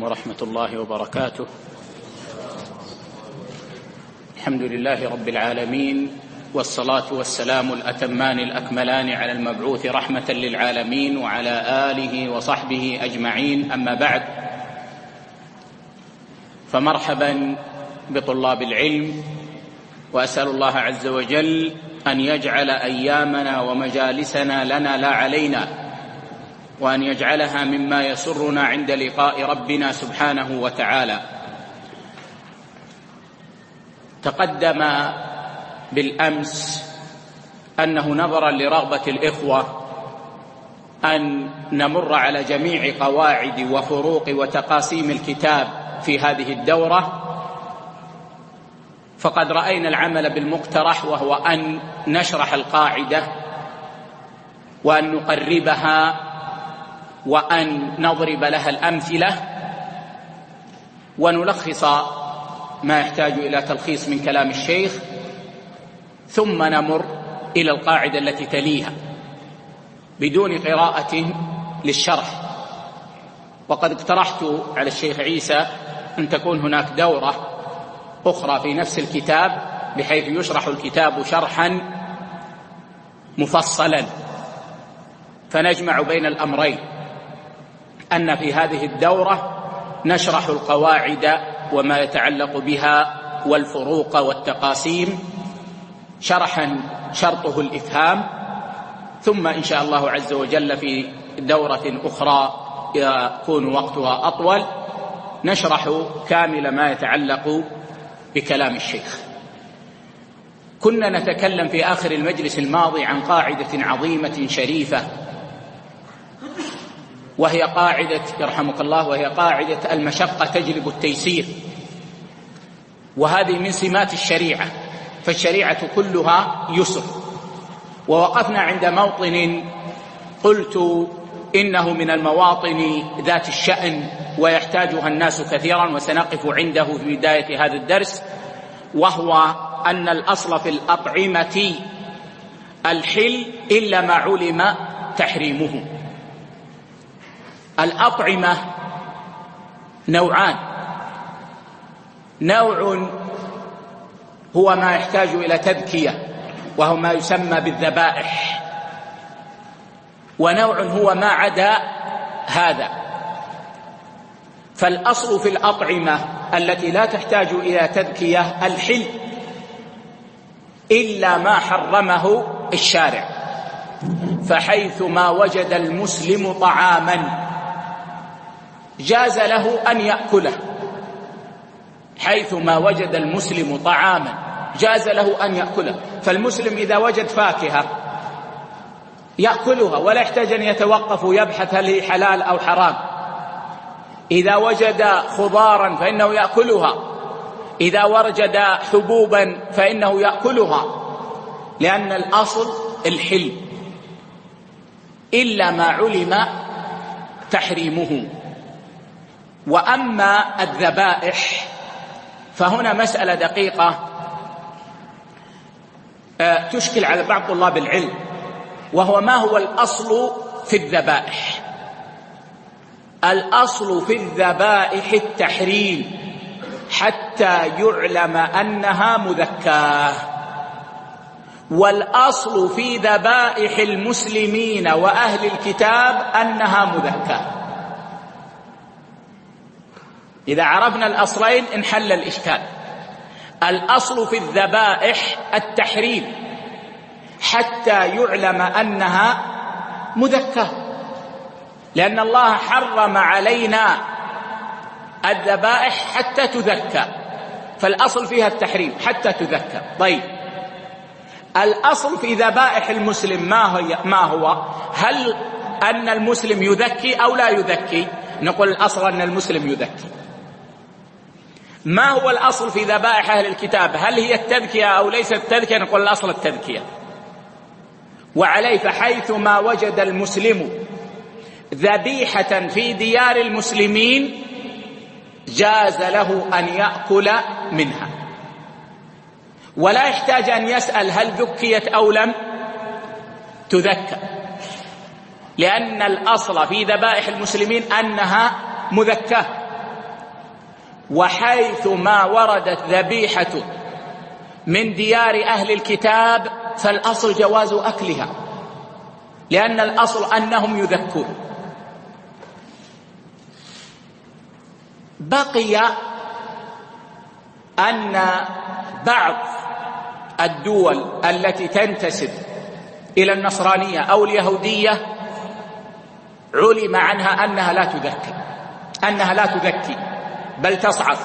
عليكم ورحمة الله وبركاته. الحمد لله رب العالمين، والصلاة والسلام الأتمان الأكملان على المبعوث رحمة للعالمين وعلى آله وصحبه أجمعين. أما بعد، فمرحبا بطلاب العلم، وأسأل الله عز وجل أن يجعل أيامنا ومجالسنا لنا لا علينا، وأن يجعلها مما يسرنا عند لقاء ربنا سبحانه وتعالى. تقدم بالأمس أنه نظرا لرغبة الإخوة أن نمر على جميع قواعد وفروق وتقاسيم الكتاب في هذه الدورة، فقد رأينا العمل بالمقترح، وهو أن نشرح القاعدة وأن نقربها وأن نضرب لها الأمثلة ونلخص ما يحتاج إلى تلخيص من كلام الشيخ، ثم نمر إلى القاعدة التي تليها بدون قراءة للشرح. وقد اقترحت على الشيخ عيسى أن تكون هناك دورة أخرى في نفس الكتاب، بحيث يشرح الكتاب شرحا مفصلا، فنجمع بين الأمرين، أن في هذه الدورة نشرح القواعد وما يتعلق بها والفروق والتقاسيم شرحا شرطه الإفهام، ثم إن شاء الله عز وجل في دورة أخرى يكون وقتها أطول نشرح كامل ما يتعلق بكلام الشيخ. كنا نتكلم في آخر المجلس الماضي عن قاعدة عظيمة شريفة، وهي قاعدة يرحمك الله، وهي قاعدة المشقة تجلب التيسير، وهذه من سمات الشريعة، فالشريعة كلها يسر. ووقفنا عند موطن قلت إنه من المواطن ذات الشأن ويحتاجها الناس كثيرا، وسنقف عنده في بداية هذا الدرس، وهو أن الأصل في الأطعمة الحل إلا ما علم تحريمه. الأطعمة نوعان: نوع هو ما يحتاج إلى تذكية وهو ما يسمى بالذبائح، ونوع هو ما عدا هذا. فالأصل في الأطعمة التي لا تحتاج إلى تذكية الحل إلا ما حرمه الشارع، فحيث ما وجد المسلم طعاما جاز له أن يأكله، حيث ما وجد المسلم طعاما جاز له أن يأكله. فالمسلم إذا وجد فاكهة يأكلها ولا يحتاج أن يتوقف ويبحث هل هي حلال أو حرام. إذا وجد خضارا فإنه يأكلها، إذا وجد حبوبا فإنه يأكلها، لأن الأصل الحل إلا ما علم تحريمه. وأما الذبائح فهنا مسألة دقيقة تشكل على بعض طلاب العلم، وهو ما هو الأصل في الذبائح. الأصل في الذبائح التحريم حتى يعلم أنها مذكاة، والأصل في ذبائح المسلمين وأهل الكتاب أنها مذكاة. إذا عرفنا الأصلين انحل الإشكال. الأصل في الذبائح التحريم حتى يعلم أنها مذكاة، لأن الله حرم علينا الذبائح حتى تذكى، فالأصل فيها التحريم حتى تذكى. طيب، الأصل في ذبائح المسلم ما هو؟ هل أن المسلم يذكي أو لا يذكي؟ نقول الأصل أن المسلم يذكي. ما هو الأصل في ذبائح أهل الكتاب؟ هل هي التذكية أو ليست التذكية؟ نقول الأصل التذكية. وعليه فحيث ما وجد المسلم ذبيحة في ديار المسلمين جاز له أن يأكل منها، ولا يحتاج أن يسأل هل ذكيت أو لم تذكى، لأن الأصل في ذبائح المسلمين أنها مذكاة. وحيث ما وردت ذبيحة من ديار أهل الكتاب فالأصل جواز أكلها، لأن الأصل أنهم يذكون. بقي أن بعض الدول التي تنتسب إلى النصرانية أو اليهودية علم عنها أنها لا تذكي بل تصعق،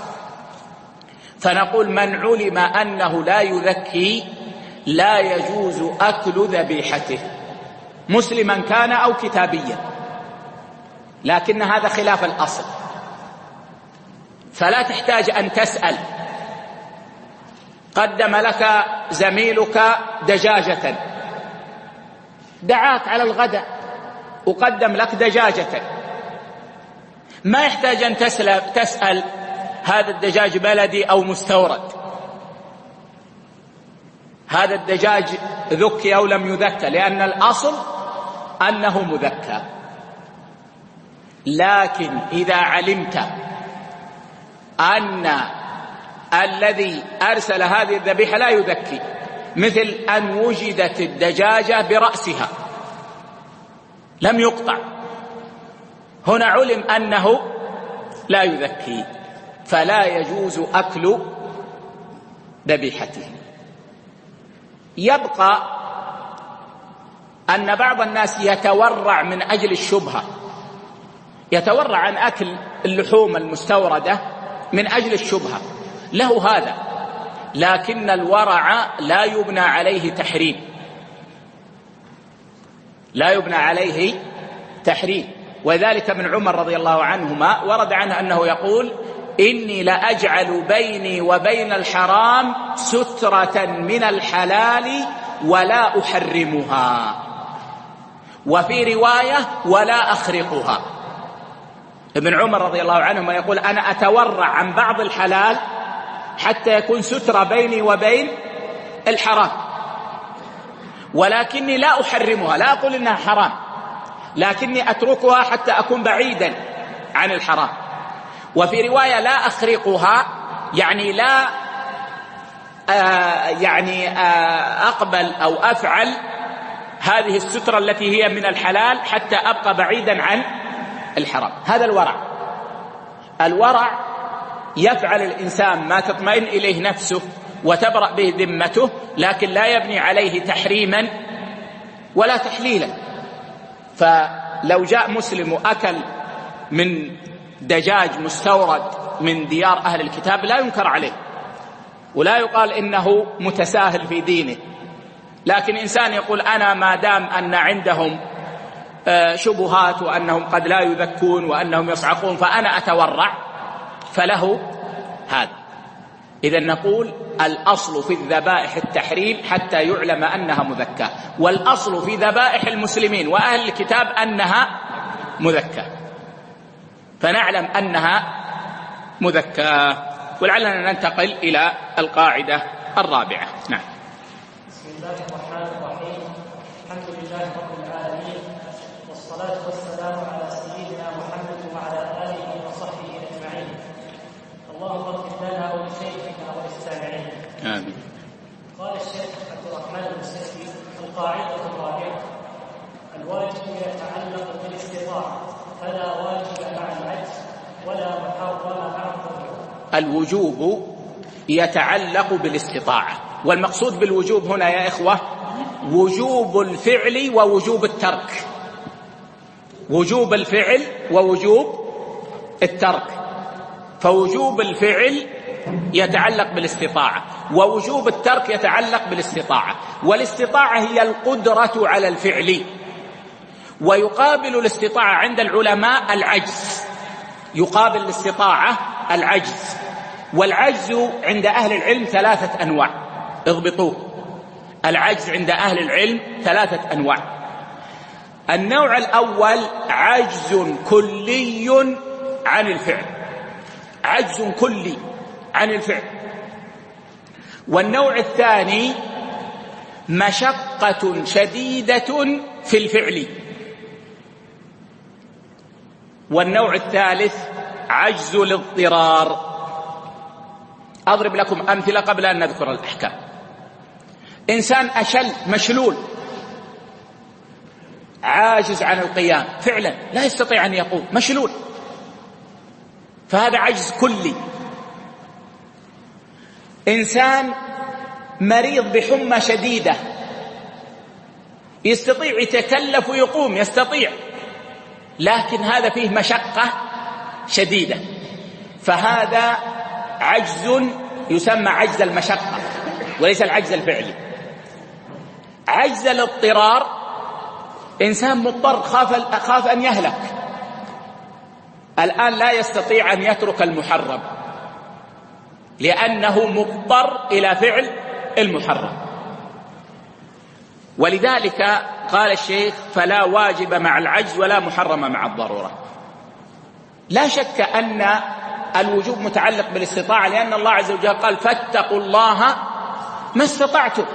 فنقول من علم أنه لا يذكي لا يجوز أكل ذبيحته، مسلما كان أو كتابيا، لكن هذا خلاف الأصل. فلا تحتاج أن تسأل. قدم لك زميلك دجاجة، دعاك على الغداء وقدم لك دجاجة، ما يحتاج أن تسأل هذا الدجاج بلدي أو مستورد، هذا الدجاج ذكي أو لم يذكى، لأن الأصل أنه مذكى. لكن إذا علمت أن الذي أرسل هذه الذبيحة لا يذكي، مثل أن وجدت الدجاجة برأسها لم يقطع، هنا علم أنه لا يذكي، فلا يجوز أكل ذبيحته. يبقى أن بعض الناس يتورع من أجل الشبهة، يتورع عن أكل اللحوم المستوردة من أجل الشبهة، له هذا، لكن الورع لا يبنى عليه تحريم، لا يبنى عليه تحريم. وذلك من عمر رضي الله عنهما ورد عنه أنه يقول: إني لأجعل بيني وبين الحرام سترة من الحلال ولا أحرمها، وفي رواية ولا أخرقها. ابن عمر رضي الله عنهما يقول: أنا أتورع عن بعض الحلال حتى يكون سترة بيني وبين الحرام، ولكني لا أحرمها، لا أقول إنها حرام، لكني أتركها حتى أكون بعيدا عن الحرام. وفي رواية لا أخرقها، يعني لا أقبل أو أفعل هذه السترة التي هي من الحلال حتى أبقى بعيدا عن الحرام. هذا الورع. الورع يفعل الإنسان ما تطمئن إليه نفسه وتبرأ به ذمته، لكن لا يبني عليه تحريما ولا تحليلا. فلو جاء مسلم وأكل من دجاج مستورد من ديار أهل الكتاب لا ينكر عليه ولا يقال إنه متساهل في دينه، لكن إنسان يقول: أنا ما دام أن عندهم شبهات وأنهم قد لا يذكون وأنهم يصعقون فأنا أتورع، فله هذا. إذن نقول الأصل في الذبائح التحريم حتى يعلم أنها مذكاة، والأصل في ذبائح المسلمين وأهل الكتاب أنها مذكاة، فنعلم أنها مذكاة. ولعلنا ننتقل إلى القاعدة الرابعة. نعم. بسم الله الرحمن الرحيم. الحمد لله رب العالمين، والصلاة والسلام على سيدنا محمد وعلى آله وصحبه أجمعين. اللهم اغفر لنا ولشيخنا وللسامعين. آمين. قال الشيخ عبد الرحمن المسلمي: القاعدة الرابعة: الواجب يتعلق بالاستطاعة، فلا واجب مع العجز ولا محرم مع الضرورة. الوجوب يتعلق بالاستطاعة، والمقصود بالوجوب هنا يا إخوة وجوب الفعل ووجوب الترك، وجوب الفعل ووجوب الترك. فوجوب الفعل يتعلق بالاستطاعة، ووجوب الترك يتعلق بالاستطاعة. والاستطاعة هي القدرة على الفعل، ويقابل الاستطاعة عند العلماء العجز، يقابل الاستطاعة العجز. والعجز عند أهل العلم ثلاثة أنواع، اضبطوه. العجز عند أهل العلم ثلاثة أنواع. النوع الأول عجز كلي عن الفعل، عجز كلي عن الفعل. والنوع الثاني مشقة شديدة في الفعل. والنوع الثالث عجز الاضطرار. أضرب لكم أمثلة قبل أن نذكر الأحكام. إنسان أشل مشلول عاجز عن القيام فعلا، لا يستطيع أن يقوم، مشلول، فهذا عجز كلي. إنسان مريض بحمى شديدة يستطيع يتكلف ويقوم، يستطيع، لكن هذا فيه مشقة شديدة، فهذا عجز يسمى عجز المشقة وليس العجز الفعلي. عجز الاضطرار إنسان مضطر، خاف أن يهلك، الآن لا يستطيع أن يترك المحرم لأنه مضطر إلى فعل المحرم. ولذلك قال الشيخ: فلا واجب مع العجز ولا محرم مع الضرورة. لا شك أن الوجوب متعلق بالاستطاعة، لأن الله عز وجل قال: فاتقوا الله ما استطعتم.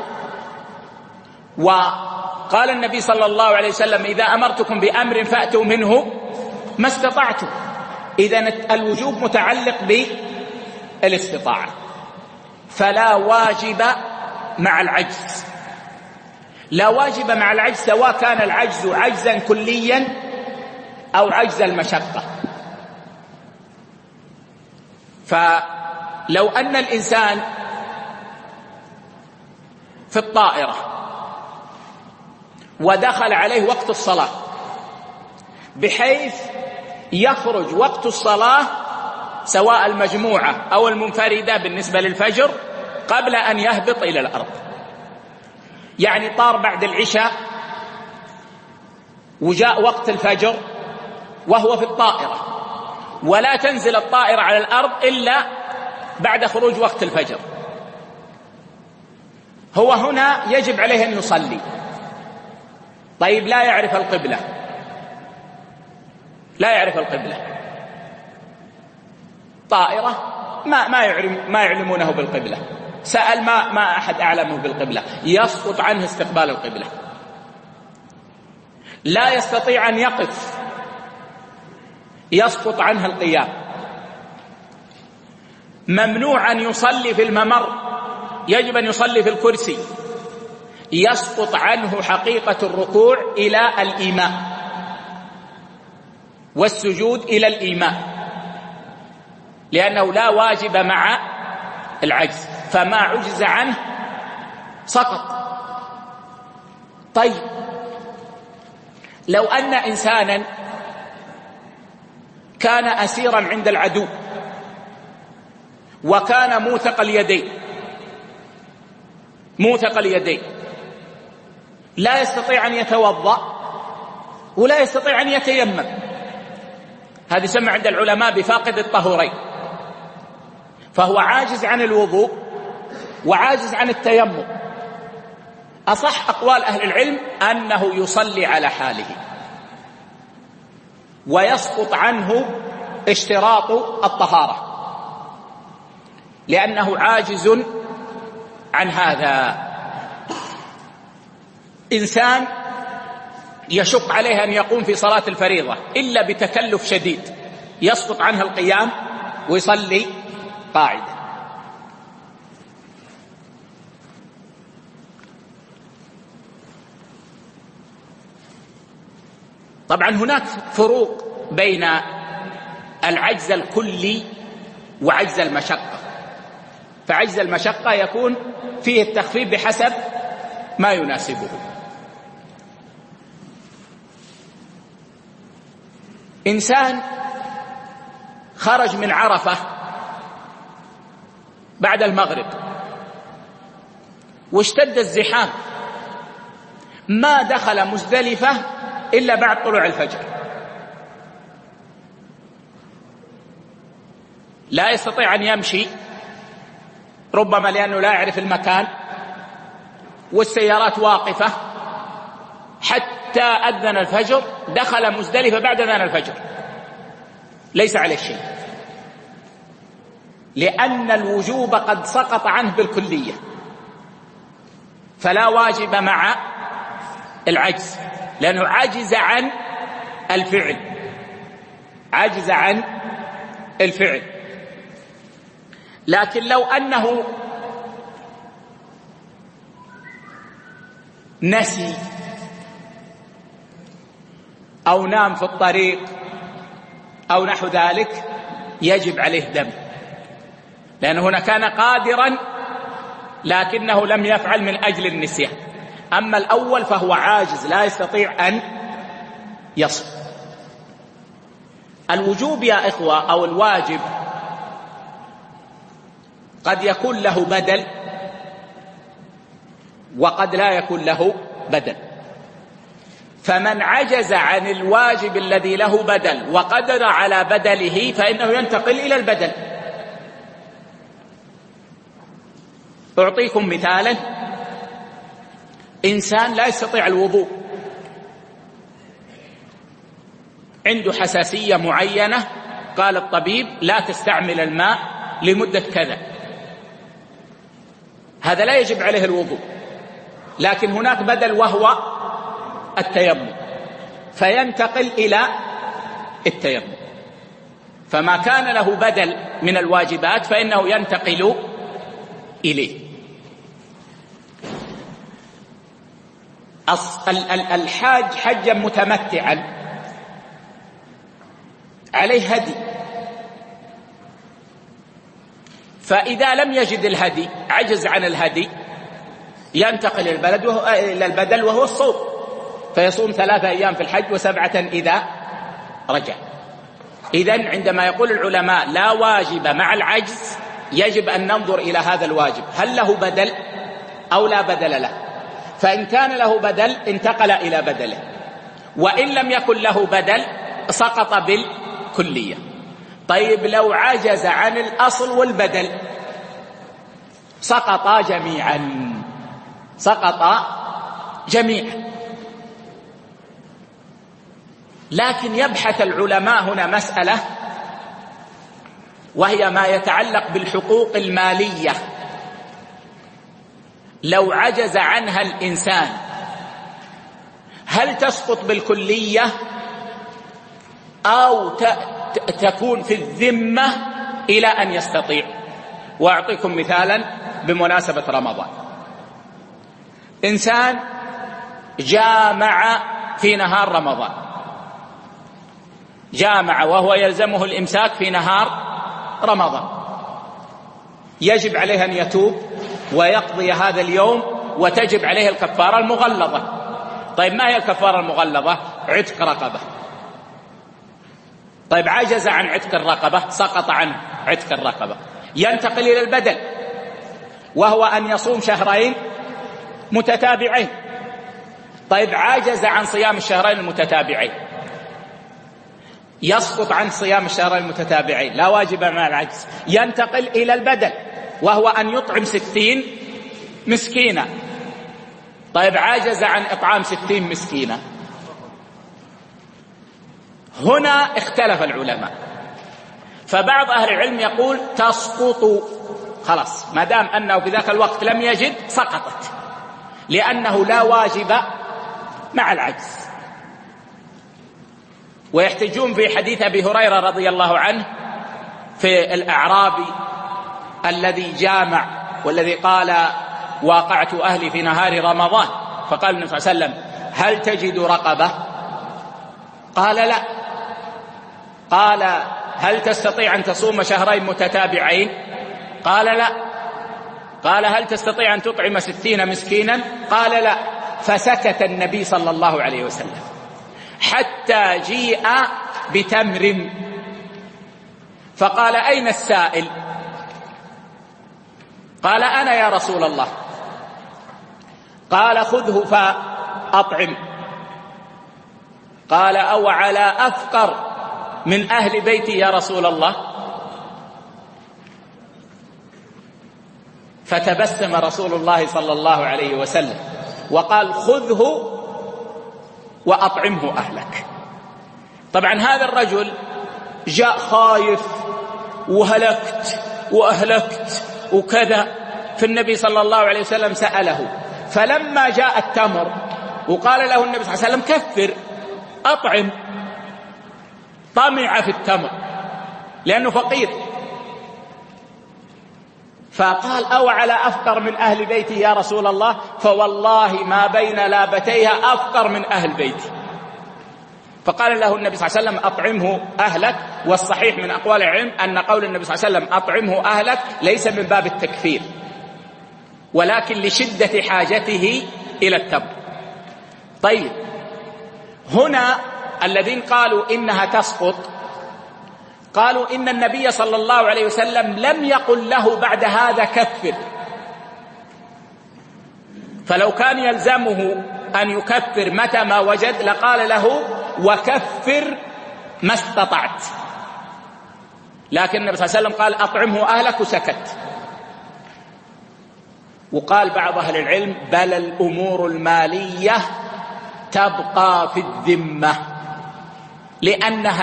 وقال النبي صلى الله عليه وسلم: إذا أمرتكم بأمر فأتوا منه ما استطعتم. إذن الوجوب متعلق بالاستطاعة، فلا واجب مع العجز. لا واجب مع العجز سواء كان العجز عجزا كليا أو عجز المشقة. فلو أن الإنسان في الطائرة ودخل عليه وقت الصلاة بحيث يخرج وقت الصلاة سواء المجموعة أو المنفردة بالنسبة للفجر قبل أن يهبط إلى الأرض، يعني طار بعد العشاء وجاء وقت الفجر وهو في الطائرة، ولا تنزل الطائرة على الأرض إلا بعد خروج وقت الفجر، هو هنا يجب عليه أن يصلي. طيب لا يعرف القبلة، لا يعرف القبلة، طائرة ما يعلمونه بالقبلة، سأل ما أحد أعلمه بالقبلة، يسقط عنه استقبال القبلة، لا يستطيع أن يقف، يسقط عنه القيام، ممنوع أن يصلي في الممر، يجب أن يصلي في الكرسي، يسقط عنه حقيقة الركوع إلى الإيماء والسجود إلى الإيماء، لأنه لا واجب مع العجز، فما عجز عنه سقط. طيب لو أن إنسانا كان أسيرا عند العدو وكان موثق اليدين، لا يستطيع أن يتوضأ ولا يستطيع أن يتيمم، هذا يسمى عند العلماء بفاقد الطهورين، فهو عاجز عن الوضوء وعاجز عن التيمم. أصح أقوال أهل العلم أنه يصلي على حاله ويسقط عنه اشتراط الطهارة لأنه عاجز عن هذا. إنسان يشق عليه أن يقوم في صلاة الفريضة إلا بتكلف شديد، يسقط عنه القيام ويصلي قاعدة. طبعا هناك فروق بين العجز الكلي وعجز المشقة، فعجز المشقة يكون فيه التخفيف بحسب ما يناسبه. إنسان خرج من عرفة بعد المغرب واشتد الزحام، ما دخل مزدلفة إلا بعد طلوع الفجر، لا يستطيع أن يمشي، ربما لأنه لا يعرف المكان والسيارات واقفة، حتى أذن الفجر دخل مزدلفة بعد أذان الفجر، ليس عليه شيء، لأن الوجوب قد سقط عنه بالكلية، فلا واجب مع العجز، لأنه عجز عن الفعل، عجز عن الفعل. لكن لو أنه نسي أو نام في الطريق أو نحو ذلك يجب عليه دم، لأنه هنا كان قادرا لكنه لم يفعل من أجل النسيان. أما الأول فهو عاجز لا يستطيع أن يصوم. الوجوب يا إخوة أو الواجب قد يكون له بدل وقد لا يكون له بدل. فمن عجز عن الواجب الذي له بدل وقدر على بدله فإنه ينتقل إلى البدل. أعطيكم مثالا: إنسان لا يستطيع الوضوء، عنده حساسية معينة، قال الطبيب لا تستعمل الماء لمدة كذا، هذا لا يجب عليه الوضوء، لكن هناك بدل وهو التيمم، فينتقل إلى التيمم. فما كان له بدل من الواجبات فإنه ينتقل إليه. الحاج حجا متمتعا عليه هدي، فإذا لم يجد الهدي عجز عن الهدي ينتقل إلى البدل وهو الصوم، فيصوم 3 أيام في الحج و7 إذا رجع. إذن عندما يقول العلماء لا واجب مع العجز يجب أن ننظر إلى هذا الواجب هل له بدل أو لا بدل له. فإن كان له بدل انتقل إلى بدله، وإن لم يكن له بدل سقط بالكلية. طيب لو عجز عن الأصل والبدل سقط جميعا. لكن يبحث العلماء هنا مسألة، وهي ما يتعلق بالحقوق المالية. لو عجز عنها الإنسان هل تسقط بالكلية أو تكون في الذمة إلى أن يستطيع؟ وأعطيكم مثالا بمناسبة رمضان. إنسان جامع في نهار رمضان، جامع وهو يلزمه الإمساك في نهار رمضان، يجب عليه أن يتوب ويقضي هذا اليوم وتجب عليه الكفارة المغلظة. طيب ما هي الكفارة المغلظة؟ عتق رقبة. طيب عجز عن عتق الرقبة، سقط عنه عتق الرقبة، ينتقل إلى البدل وهو أن يصوم 2 متتابعين. طيب عجز عن صيام 2 المتتابعين، يسقط عن صيام 2 المتتابعين، لا واجب مع العجز، ينتقل إلى البدل وهو أن يطعم 60 مسكينا. طيب عجز عن إطعام 60 مسكينا. هنا اختلف العلماء، فبعض أهل العلم يقول تسقط خلاص، ما دام أنه في ذاك الوقت لم يجد سقطت، لأنه لا واجب مع العجز. ويحتجون في حديث أبي هريرة رضي الله عنه في الأعرابي الذي جامع والذي قال واقعت أهلي في نهار رمضان، فقال النبي صلى الله عليه وسلم هل تجد رقبة؟ قال لا. قال هل تستطيع أن تصوم 2 متتابعين؟ قال لا. قال هل تستطيع أن تطعم 60 مسكينا؟ قال لا. فسكت النبي صلى الله عليه وسلم حتى جيء بتمر، فقال أين السائل؟ قال أنا يا رسول الله. قال خذه فأطعم. قال أو على أفقر من أهل بيتي يا رسول الله؟ فتبسم رسول الله صلى الله عليه وسلم وقال خذه وأطعمه أهلك. طبعا هذا الرجل جاء خايف وهلكت وأهلكت وكذا، فالنبي صلى الله عليه وسلم سأله، فلما جاء التمر وقال له النبي صلى الله عليه وسلم كفر أطعم، طمع في التمر لأنه فقير. فقال: أو على أفقر من أهل بيتي يا رسول الله؟ فوالله ما بين لابتيها أفقر من أهل بيتي. فقال له النبي صلى الله عليه وسلم: أطعمه أهلك. والصحيح من أقوال العلم أن قول النبي صلى الله عليه وسلم أطعمه أهلك ليس من باب التكفير، ولكن لشدة حاجته إلى التمر. طيب، هنا الذين قالوا إنها تسقط قالوا إن النبي صلى الله عليه وسلم لم يقل له بعد هذا كفر، فلو كان يلزمه أن يكفر متى ما وجد لقال له: وكفر ما استطعت. لكن النبي صلى الله عليه وسلم قال: أطعمه أهلك، وسكت. وقال بعض أهل العلم: بل الأمور المالية تبقى في الذمة لأنها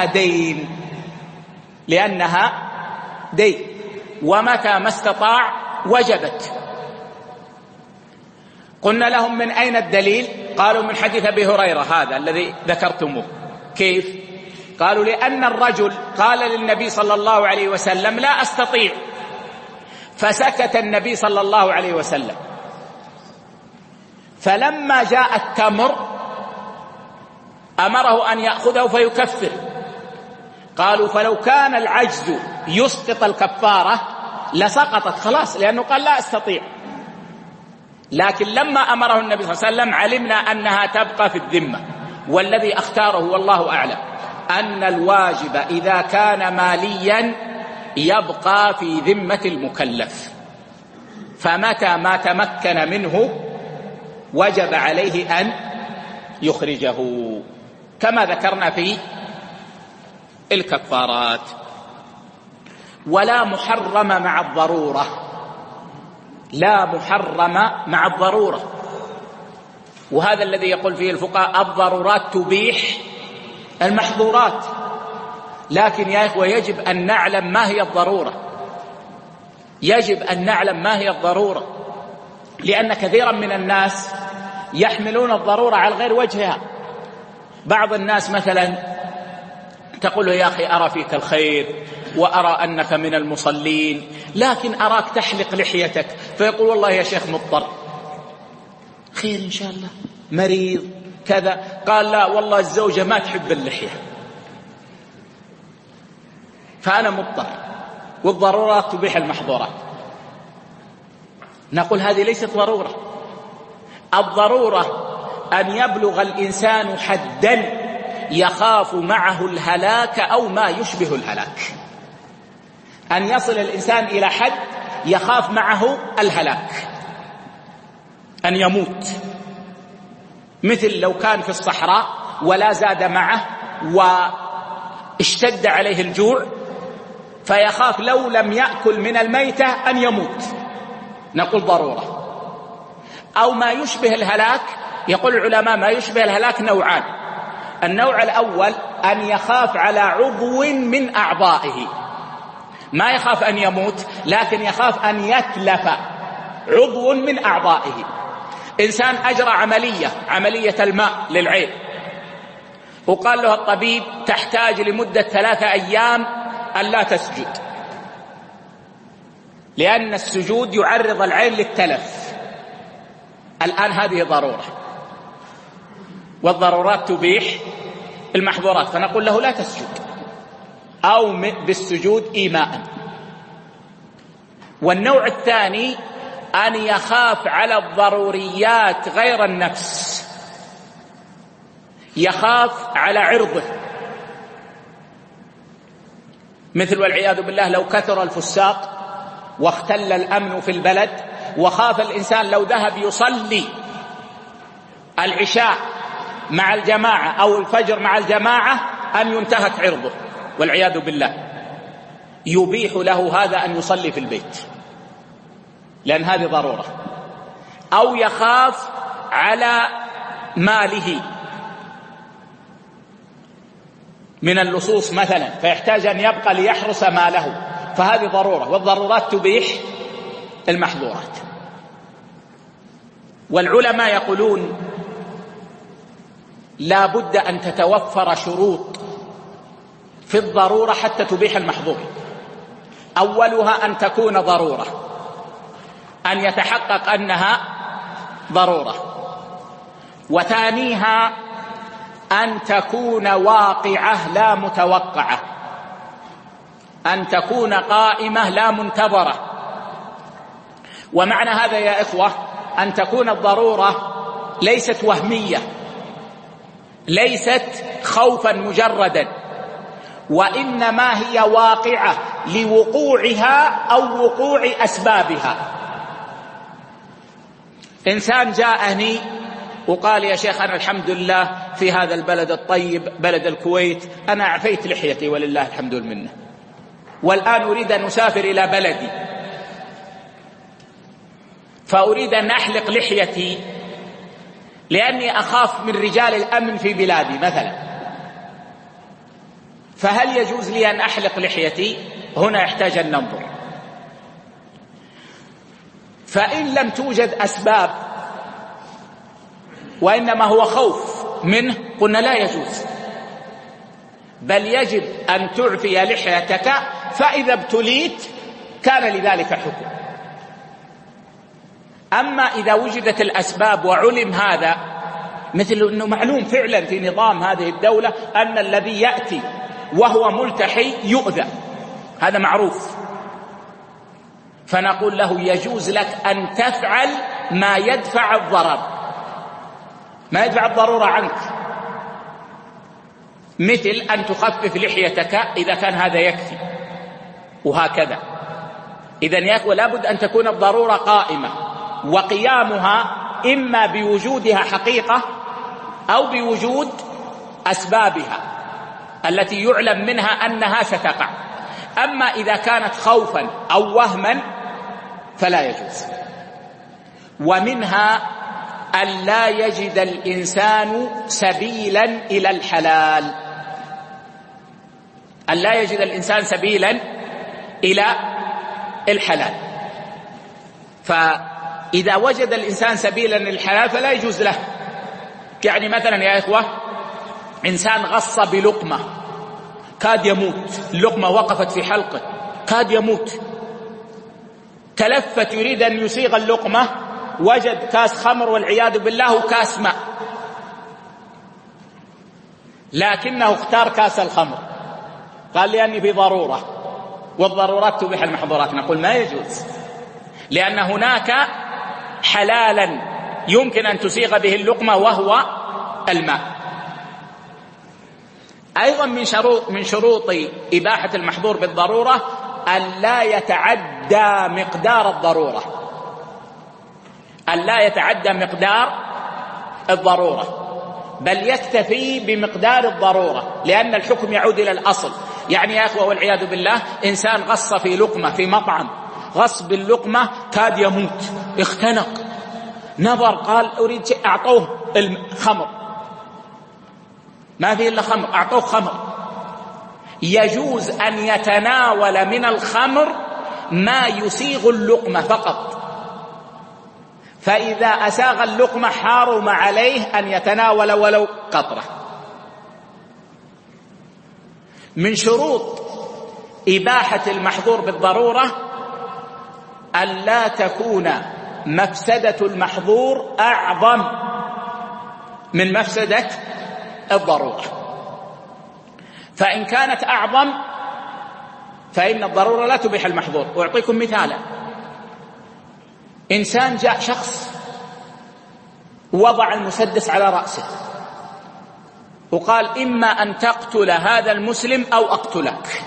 دين، ومتى ما استطاع وجبت. قلنا لهم: من أين الدليل؟ قالوا: من حديث أبي هريرة هذا الذي ذكرتموه. كيف؟ قالوا: لأن الرجل قال للنبي صلى الله عليه وسلم: لا أستطيع، فسكت النبي صلى الله عليه وسلم. فلما جاء التمر أمره أن يأخذه فيكفر. قالوا: فلو كان العجز يسقط الكفارة لسقطت خلاص، لأنه قال: لا أستطيع. لكن لما أمره النبي صلى الله عليه وسلم علمنا أنها تبقى في الذمة. والذي اختاره والله أعلم أن الواجب إذا كان ماليا يبقى في ذمة المكلف، فمتى ما تمكن منه وجب عليه أن يخرجه، كما ذكرنا في الكفارات. ولا محرم مع الضرورة، لا محرم مع الضرورة. وهذا الذي يقول فيه الفقهاء: الضرورات تبيح المحظورات. لكن يا إخوة يجب أن نعلم ما هي الضرورة، يجب أن نعلم ما هي الضرورة، لأن كثيرا من الناس يحملون الضرورة على غير وجهها. بعض الناس مثلا تقول له: يا أخي أرى فيك الخير وأرى أنك من المصلين، لكن أراك تحلق لحيتك. فيقول: والله يا شيخ مضطر. خير إن شاء الله، مريض كذا. قال: لا والله الزوجة ما تحب اللحية، فأنا مضطر، والضرورات تبيح المحظورات. نقول: هذه ليست ضرورة. الضرورة أن يبلغ الإنسان حدا يخاف معه الهلاك أو ما يشبه الهلاك، أن يصل الإنسان إلى حد يخاف معه الهلاك، أن يموت. مثل لو كان في الصحراء ولا زاد معه واشتد عليه الجوع فيخاف لو لم يأكل من الميتة أن يموت، نقول ضرورة. أو ما يشبه الهلاك، يقول العلماء: ما يشبه الهلاك نوعان. النوع الأول أن يخاف على عضو من أعضائه، ما يخاف أن يموت لكن يخاف أن يتلف عضو من أعضائه. إنسان أجرى عملية الماء للعين، وقال له الطبيب: تحتاج لمدة 3 أيام أن لا تسجد، لأن السجود يعرض العين للتلف. الآن هذه ضرورة، والضرورات تبيح المحظورات، فنقول له: لا تسجد، أو بالسجود إيماء. والنوع الثاني أن يخاف على الضروريات غير النفس، يخاف على عرضه، مثل والعياذ بالله لو كثر الفساق واختل الأمن في البلد، وخاف الإنسان لو ذهب يصلي العشاء مع الجماعة أو الفجر مع الجماعة أن ينتهك عرضه والعياذ بالله، يبيح له هذا أن يصلي في البيت، لأن هذه ضرورة. أو يخاف على ماله من اللصوص مثلا، فيحتاج أن يبقى ليحرس ماله، فهذه ضرورة، والضرورات تبيح المحظورات. والعلماء يقولون: لا بد أن تتوفر شروط في الضرورة حتى تبيح المحظور. أولها أن تكون ضرورة، أن يتحقق أنها ضرورة. وثانيها أن تكون واقعة لا متوقعة، أن تكون قائمة لا منتظرة. ومعنى هذا يا إخوة أن تكون الضرورة ليست وهمية، ليست خوفا مجردا، وإنما هي واقعة لوقوعها أو وقوع أسبابها. إنسان جاءني وقال يا شيخ أنا الحمد لله في هذا البلد الطيب بلد الكويت، أنا عفيت لحيتي ولله الحمد والمنة، والآن أريد أن أسافر إلى بلدي، فأريد أن أحلق لحيتي لأني أخاف من رجال الأمن في بلادي مثلا، فهل يجوز لي أن أحلق لحيتي؟ هنا يحتاج أن ننظر. فإن لم توجد أسباب وإنما هو خوف منه قلنا لا يجوز، بل يجب أن تعفي لحيتك، فإذا ابتليت كان لذلك حكم. أما إذا وجدت الأسباب وعلم هذا، مثل أنه معلوم فعلا في نظام هذه الدولة أن الذي يأتي وهو ملتحي يؤذى، هذا معروف، فنقول له يجوز لك أن تفعل ما يدفع الضرر، ما يدفع الضرورة عنك، مثل أن تخفف لحيتك إذا كان هذا يكفي، وهكذا. إذن يا أخوة لابد أن تكون الضرورة قائمة، وقيامها إما بوجودها حقيقة أو بوجود أسبابها التي يعلم منها أنها ستقع. أما إذا كانت خوفا أو وهما فلا يجوز. ومنها أن لا يجد الإنسان سبيلا إلى الحلال، أن لا يجد الإنسان سبيلا إلى الحلال. فإذا وجد الإنسان سبيلا إلى الحلال فلا يجوز له. يعني مثلا يا إخوة إنسان غص بلقمة كاد يموت، اللقمة وقفت في حلقه كاد يموت، تلفت يريد أن يسيغ اللقمة، وجد كاس خمر والعياذ بالله وكاس ماء، لكنه اختار كاس الخمر، قال لأني في ضرورة والضرورات تبيح المحظورات. نقول ما يجوز، لأن هناك حلالا يمكن أن تسيغ به اللقمة وهو الماء. أيضا من شروط إباحة المحظور بالضرورة أن لا يتعدى مقدار الضرورة، أن لا يتعدى مقدار الضرورة، بل يكتفي بمقدار الضرورة، لأن الحكم يعود إلى الأصل. يعني يا أخوة والعياذ بالله إنسان غص في لقمة في مطعم، غص باللقمة كاد يموت، اختنق، نظر قال أريد شيء، أعطوه الخمر، ما فيه إلا خمر، أعطوه خمر. يجوز أن يتناول من الخمر ما يسيغ اللقمة فقط، فإذا أساغ اللقمة حرم عليه أن يتناول ولو قطرة. من شروط إباحة المحظور بالضرورة أن لا تكون مفسدة المحظور أعظم من مفسدة الضرورة، فإن كانت أعظم فإن الضرورة لا تبيح المحظور. وأعطيكم مثالا، إنسان جاء شخص وضع المسدس على رأسه وقال إما أن تقتل هذا المسلم أو أقتلك،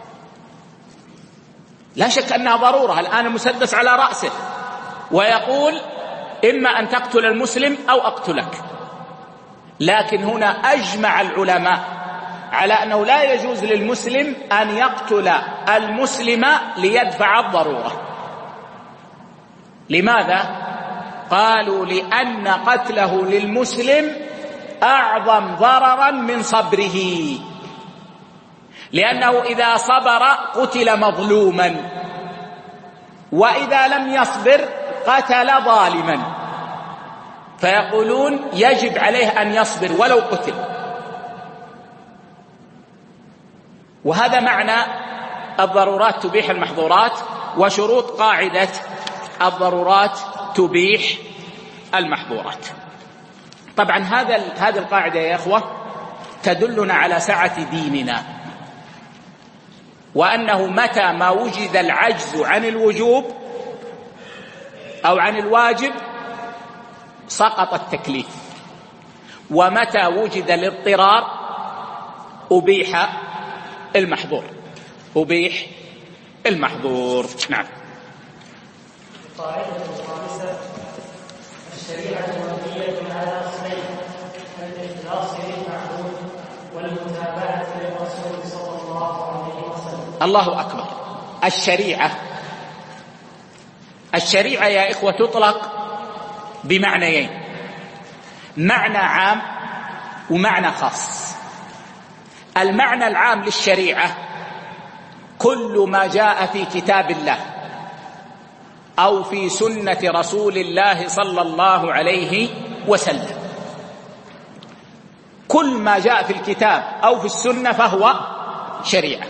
لا شك أنها ضرورة، الآن المسدس على رأسه ويقول إما أن تقتل المسلم أو أقتلك. لكن هنا أجمع العلماء على أنه لا يجوز للمسلم أن يقتل المسلم ليدفع الضرورة. لماذا؟ قالوا لأن قتله للمسلم أعظم ضررا من صبره، لأنه إذا صبر قتل مظلوما، وإذا لم يصبر قتل ظالما، فيقولون يجب عليه أن يصبر ولو قتل. وهذا معنى الضرورات تبيح المحظورات وشروط قاعدة الضرورات تبيح المحظورات. طبعا هذه القاعدة يا إخوة تدلنا على سعة ديننا، وأنه متى ما وجد العجز عن الوجوب أو عن الواجب سقط التكليف، ومتى وجد الاضطرار أبيح المحظور. نعم. القاعدة الخامسة: الشريعة مبنية على أصلين: الإخلاص للمعبود والمتابعة للرسول صلى الله عليه وسلم. الله أكبر. الشريعة يا إخوة تطلق بمعنيين: معنى عام ومعنى خاص. المعنى العام للشريعة كل ما جاء في كتاب الله أو في سنة رسول الله صلى الله عليه وسلم. كل ما جاء في الكتاب أو في السنة فهو شريعة،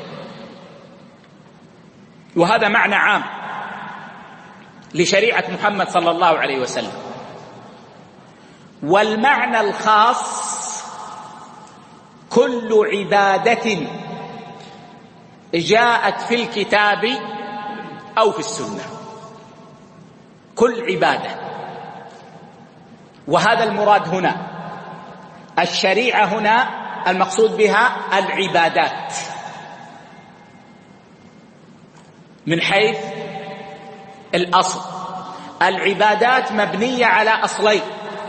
وهذا معنى عام لشريعة محمد صلى الله عليه وسلم. والمعنى الخاص كل عبادة جاءت في الكتاب أو في السنة، كل عبادة. وهذا المراد هنا. الشريعة هنا المقصود بها العبادات من حيث الأصل. العبادات مبنية على أصلين: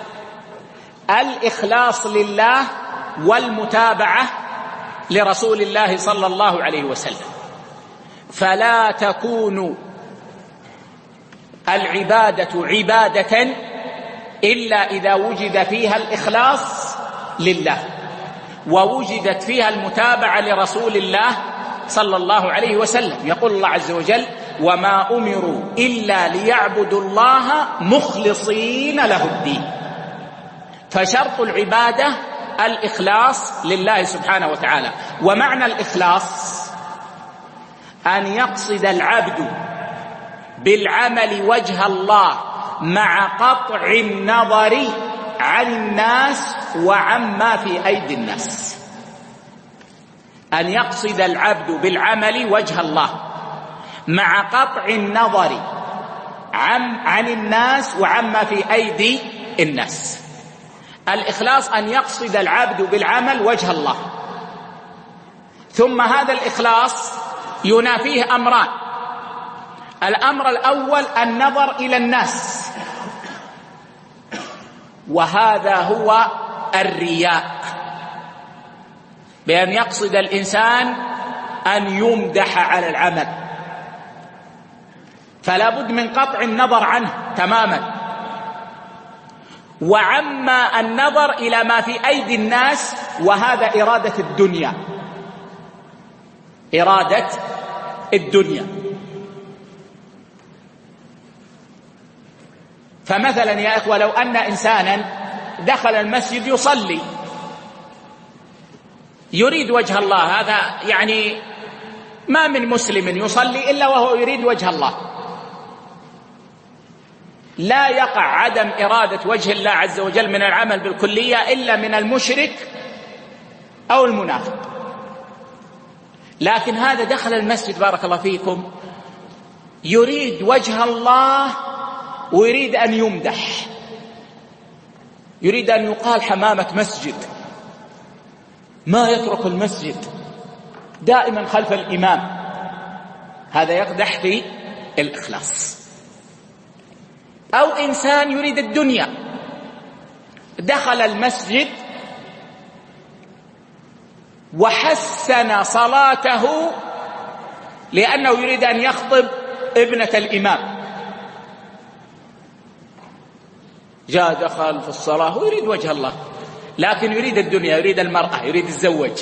الإخلاص لله والمتابعة لرسول الله صلى الله عليه وسلم. فلا تكون العبادة عبادة إلا إذا وجد فيها الإخلاص لله ووجدت فيها المتابعة لرسول الله صلى الله عليه وسلم. يقول الله عز وجل: وما أمروا إلا ليعبدوا الله مخلصين له الدين. فشرط العبادة الإخلاص لله سبحانه وتعالى. ومعنى الإخلاص أن يقصد العبد بالعمل وجه الله مع قطع النظر عن الناس وعما في أيدي الناس. أن يقصد العبد بالعمل وجه الله مع قطع النظر عن الناس وعما في أيدي الناس. الإخلاص أن يقصد العبد بالعمل وجه الله، ثم هذا الإخلاص ينافيه أمران: الأمر الأول النظر إلى الناس، وهذا هو الرياء، بأن يقصد الإنسان أن يمدح على العمل، فلا بد من قطع النظر عنه تماما. وعما النظر إلى ما في أيدي الناس، وهذا إرادة الدنيا، إرادة الدنيا. فمثلا يا إخوة لو أن إنسانا دخل المسجد يصلي يريد وجه الله، هذا يعني ما من مسلم يصلي إلا وهو يريد وجه الله، لا يقع عدم إرادة وجه الله عز وجل من العمل بالكلية إلا من المشرك أو المنافق. لكن هذا دخل المسجد بارك الله فيكم يريد وجه الله ويريد أن يمدح، يريد أن يقال حمامة مسجد، ما يترك المسجد، دائما خلف الإمام. هذا يقدح في الإخلاص. أو إنسان يريد الدنيا دخل المسجد وحسن صلاته لأنه يريد أن يخطب ابنة الإمام، جاء دخل في الصلاة ويريد وجه الله، لكن يريد الدنيا، يريد المرأة، يريد الزوج.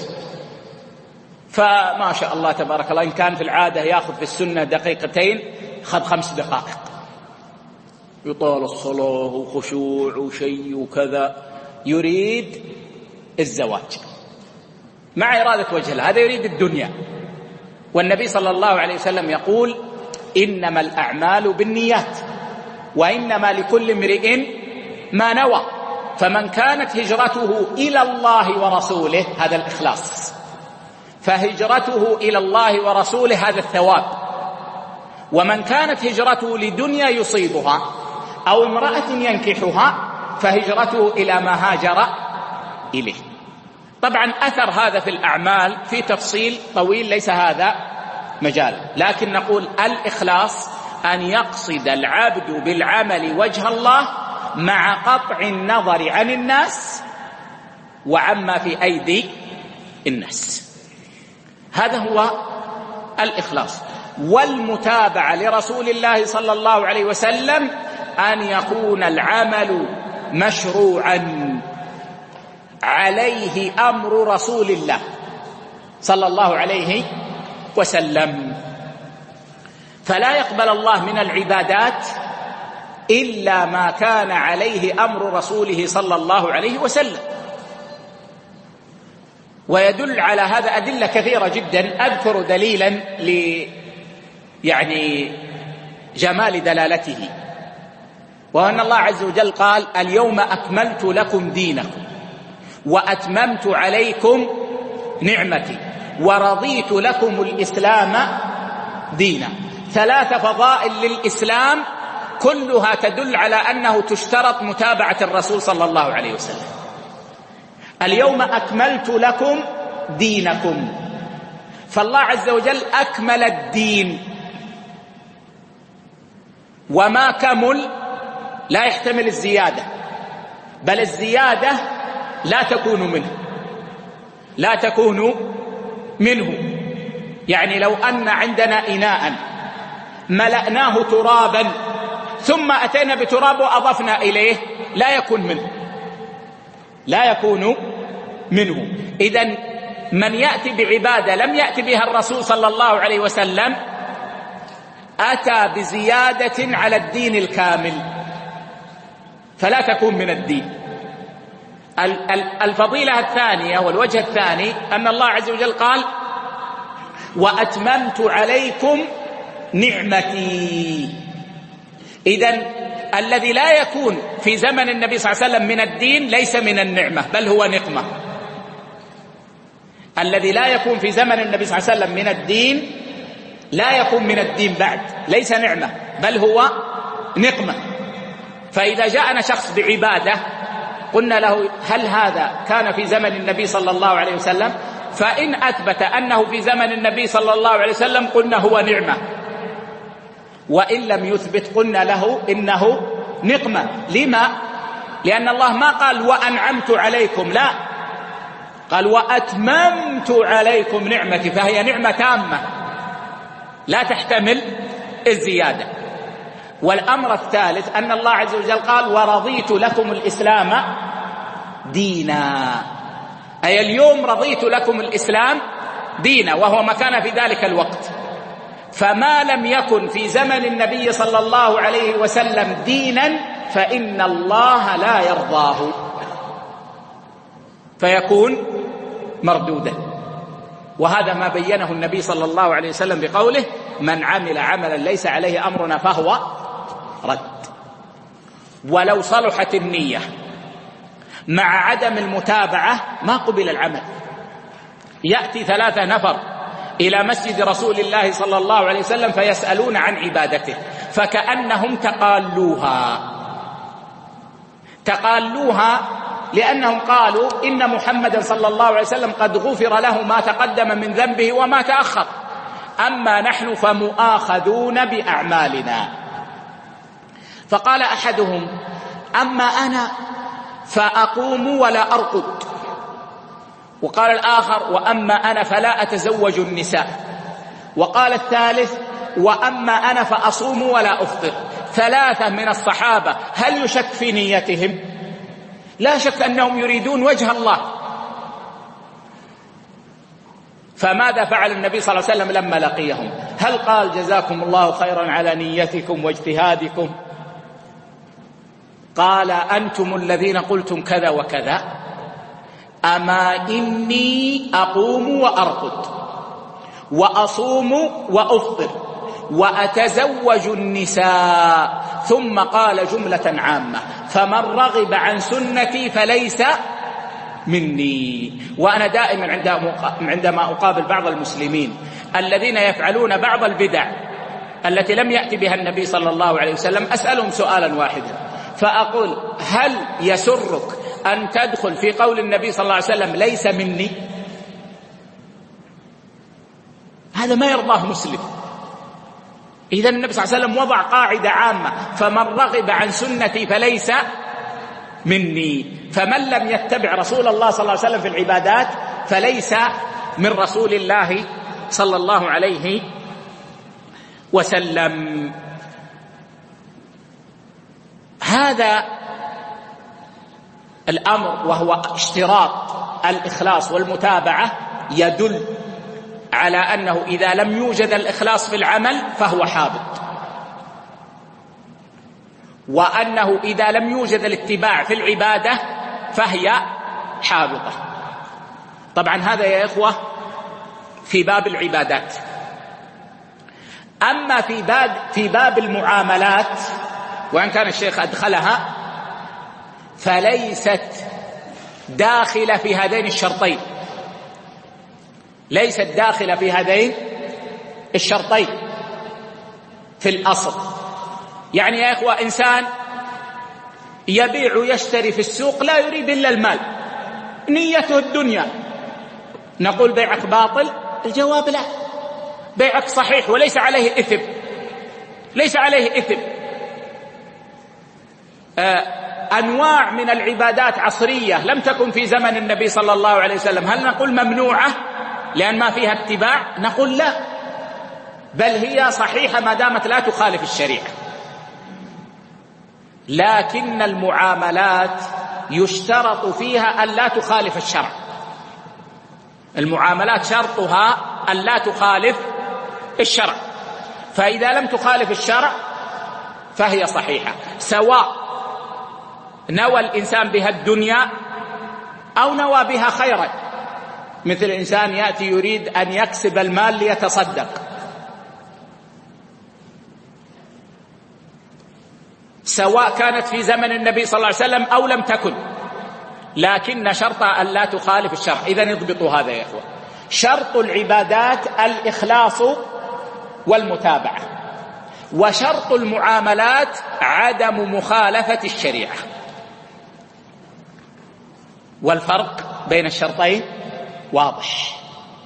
فما شاء الله تبارك الله، إن كان في العادة يأخذ في السنة دقيقتين أخذ 5 دقائق، يطال الصلاة وخشوع وشيء وكذا، يريد الزواج. مع إرادة وجه الله، هذا يريد الدنيا. والنبي صلى الله عليه وسلم يقول إنما الأعمال بالنيات وإنما لكل امرئ ما نوى، فمن كانت هجرته إلى الله ورسوله هذا الإخلاص، فهجرته إلى الله ورسوله هذا الثواب. ومن كانت هجرته لدنيا يصيبها أو امرأة ينكحها فهجرته إلى ما هاجر إليه. طبعا أثر هذا في الأعمال في تفصيل طويل ليس هذا مجال، لكن نقول الإخلاص أن يقصد العبد بالعمل وجه الله مع قطع النظر عن الناس وعما في أيدي الناس، هذا هو الإخلاص. والمتابعة لرسول الله صلى الله عليه وسلم أن يكون العمل مشروعا عليه أمر رسول الله صلى الله عليه وسلم، فلا يقبل الله من العبادات إلا ما كان عليه أمر رسوله صلى الله عليه وسلم. ويدل على هذا أدلة كثيرة جدا، أذكر دليلا جمال دلالته، وأن الله عز وجل قال اليوم أكملت لكم دينكم وأتممت عليكم نعمتي ورضيت لكم الإسلام دينا. 3 فضائل للإسلام كلها تدل على أنه تشترط متابعة الرسول صلى الله عليه وسلم. اليوم أكملت لكم دينكم، فالله عز وجل أكمل الدين، وما كمل لا يحتمل الزيادة، بل الزيادة لا تكون منه. يعني لو أن عندنا إناء ملأناه ترابا ثم أتينا بتراب وأضفنا إليه لا يكون منه. إذن من يأتي بعبادة لم يأتي بها الرسول صلى الله عليه وسلم أتى بزيادة على الدين الكامل، فلا تكون من الدين. الفضيلة الثانية والوجه الثاني أن الله عز وجل قال وأتممت عليكم نعمتي. إذن الذي لا يكون في زمن النبي صلى الله عليه وسلم من الدين ليس من النعمة بل هو نقمة. الذي لا يكون في زمن النبي صلى الله عليه وسلم من الدين لا يكون من الدين بعد، ليس نعمة بل هو نقمة. فإذا جاءنا شخص بعبادة قلنا له هل هذا كان في زمن النبي صلى الله عليه وسلم؟ فإن أثبت أنه في زمن النبي صلى الله عليه وسلم قلنا هو نعمة، وإن لم يثبت قلنا له إنه نقمة. لما؟ لأن الله ما قال وأنعمت عليكم، لا، قال وأتممت عليكم نعمتي، فهي نعمة تامة لا تحتمل الزيادة. والأمر الثالث أن الله عز وجل قال ورضيت لكم الإسلام دينا، أي اليوم رضيت لكم الإسلام دينا، وهو ما كان في ذلك الوقت. فما لم يكن في زمن النبي صلى الله عليه وسلم دينا فإن الله لا يرضاه، فيكون مردودا. وهذا ما بينه النبي صلى الله عليه وسلم بقوله من عمل عملا ليس عليه أمرنا فهو رد. ولو صلحت النية مع عدم المتابعة ما قبل العمل. يأتي 3 نفر إلى مسجد رسول الله صلى الله عليه وسلم فيسألون عن عبادته، فكأنهم تقالوها لأنهم قالوا إن محمدا صلى الله عليه وسلم قد غفر له ما تقدم من ذنبه وما تأخر، أما نحن فمؤاخذون بأعمالنا. فقال أحدهم أما أنا فأقوم ولا أرقد، وقال الآخر وأما أنا فلا أتزوج النساء، وقال الثالث وأما أنا فأصوم ولا أفطر. 3 من الصحابة هل يشك في نيتهم؟ لا شك أنهم يريدون وجه الله. فماذا فعل النبي صلى الله عليه وسلم لما لقيهم؟ هل قال جزاكم الله خيرا على نيتكم واجتهادكم؟ قال أنتم الذين قلتم كذا وكذا. أما إني أقوم وأرقد وأصوم وأفطر وأتزوج النساء، ثم قال جملة عامة: فمن رغب عن سنتي فليس مني. وأنا دائما عندما أقابل بعض المسلمين الذين يفعلون بعض البدع التي لم يأتي بها النبي صلى الله عليه وسلم أسألهم سؤالا واحدا، فأقول: هل يسرك أن تدخل في قول النبي صلى الله عليه وسلم ليس مني؟ هذا ما يرضاه مسلم. إذن النبي صلى الله عليه وسلم وضع قاعدة عامة: فمن رغب عن سنتي فليس مني. فمن لم يتبع رسول الله صلى الله عليه وسلم في العبادات فليس من رسول الله صلى الله عليه وسلم. هذا الأمر وهو اشتراط الإخلاص والمتابعة يدل على أنه إذا لم يوجد الإخلاص في العمل فهو حابط، وأنه إذا لم يوجد الاتباع في العبادة فهي حابطة. طبعا هذا يا إخوة في باب العبادات. أما في باب المعاملات، وإن كان الشيخ أدخلها، فليست داخلة في هذين الشرطين، ليست داخلة في هذين الشرطين في الأصل. يعني يا إخوة إنسان يبيع ويشتري في السوق لا يريد إلا المال، نيته الدنيا، نقول بيعك باطل؟ الجواب لا، بيعك صحيح وليس عليه إثم، ليس عليه إثم. أنواع من العبادات عصرية لم تكن في زمن النبي صلى الله عليه وسلم، هل نقول ممنوعة لأن ما فيها اتباع؟ نقول لا، بل هي صحيحة ما دامت لا تخالف الشريعة. لكن المعاملات يشترط فيها أن لا تخالف الشرع. المعاملات شرطها أن لا تخالف الشرع، فإذا لم تخالف الشرع فهي صحيحة، سواء نوى الإنسان بها الدنيا أو نوى بها خيرا. مثل إنسان يأتي يريد أن يكسب المال ليتصدق، سواء كانت في زمن النبي صلى الله عليه وسلم أو لم تكن، لكن شرطها أن لا تخالف الشرع. إذن اضبطوا هذا يا إخوة: شرط العبادات الإخلاص والمتابعة، وشرط المعاملات عدم مخالفة الشريعة. والفرق بين الشرطين واضح،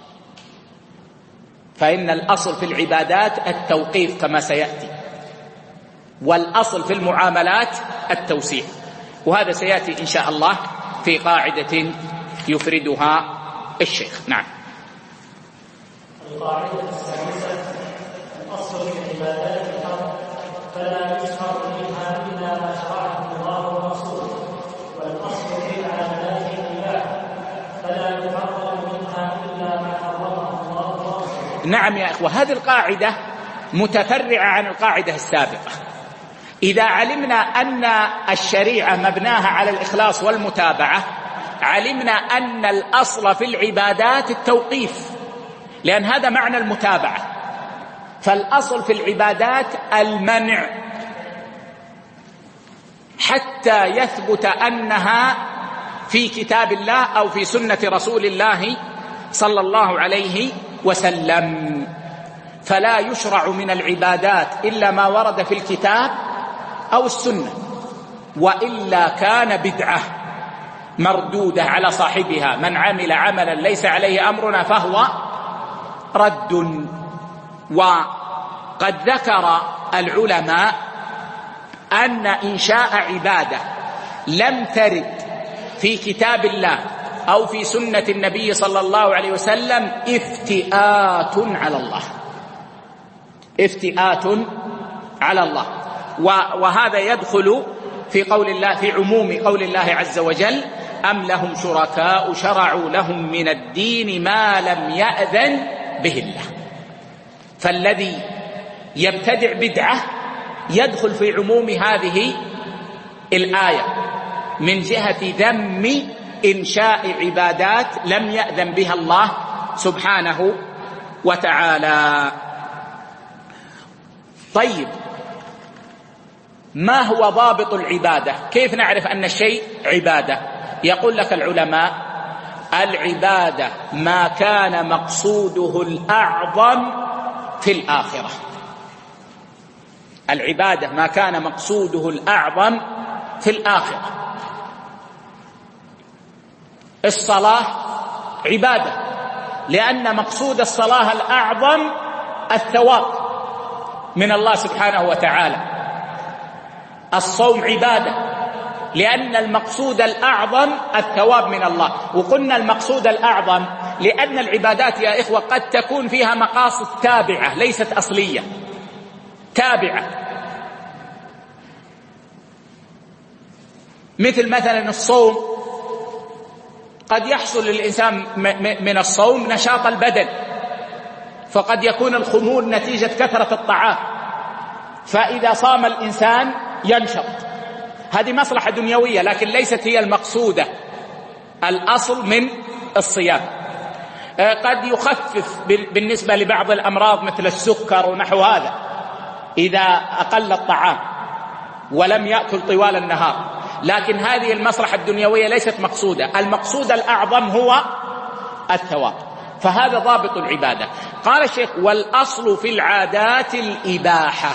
فإن الأصل في العبادات التوقيف كما سيأتي، والأصل في المعاملات التوسيع، وهذا سيأتي إن شاء الله في قاعدة يفردها الشيخ. نعم. القاعدة السادسة: الأصل في العبادات الحق، فلا يشرع منها إلا ما شرعه الله ورسوله، والأصل في العبادات الإباحة، فلا يحرم منها إلا ما حرمه الله ورسوله. نعم يا إخوة، هذه القاعدة متفرعة عن القاعدة السابقة. إذا علمنا أن الشريعة مبناها على الإخلاص والمتابعة، علمنا أن الأصل في العبادات التوقيف، لأن هذا معنى المتابعة. فالأصل في العبادات المنع حتى يثبت أنها في كتاب الله أو في سنة رسول الله صلى الله عليه وسلم. فلا يشرع من العبادات إلا ما ورد في الكتاب أو السنة، وإلا كان بدعة مردودة على صاحبها. من عمل عملا ليس عليه أمرنا فهو رد. وقد ذكر العلماء أن إنشاء عبادة لم ترد في كتاب الله أو في سنة النبي صلى الله عليه وسلم افتئات على الله، افتئات على الله. وهذا يدخل في قول الله، في عموم قول الله عز وجل: أم لهم شركاء شرعوا لهم من الدين ما لم يأذن به الله. فالذي يبتدع بدعة يدخل في عموم هذه الآية من جهة ذم إنشاء عبادات لم يأذن بها الله سبحانه وتعالى. طيب، ما هو ضابط العبادة؟ كيف نعرف أن الشيء عبادة؟ يقول لك العلماء: العبادة ما كان مقصوده الأعظم في الآخرة. العبادة ما كان مقصوده الأعظم في الآخرة. الصلاة عبادة لأن مقصود الصلاة الأعظم الثواب من الله سبحانه وتعالى. الصوم عبادة لأن المقصود الأعظم الثواب من الله. وقلنا المقصود الأعظم لأن العبادات يا إخوة قد تكون فيها مقاصد تابعة ليست أصلية، تابعة، مثلا الصوم قد يحصل للإنسان من الصوم نشاط البدن، فقد يكون الخمول نتيجة كثرة الطعام، فإذا صام الإنسان ينشط. هذه مصلحة دنيوية لكن ليست هي المقصودة الأصل من الصيام. قد يخفف بالنسبة لبعض الأمراض مثل السكر ونحو هذا إذا أقل الطعام ولم يأكل طوال النهار، لكن هذه المصلحة الدنيوية ليست مقصودة. المقصود الأعظم هو الثواب، فهذا ضابط العبادة. قال الشيخ: والأصل في العادات الإباحة.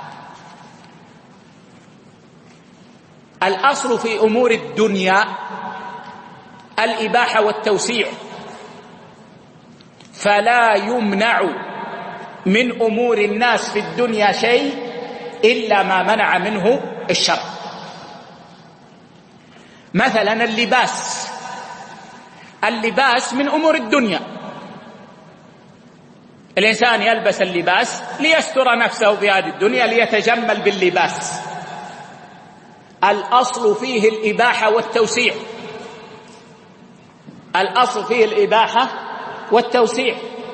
الأصل في أمور الدنيا الإباحة والتوسيع، فلا يمنع من أمور الناس في الدنيا شيء إلا ما منع منه الشرع. مثلا اللباس من أمور الدنيا، الإنسان يلبس اللباس ليستر نفسه في هذه الدنيا، ليتجمل باللباس. الأصل فيه الإباحة والتوسيع، الأصل فيه الإباحة والتوسيع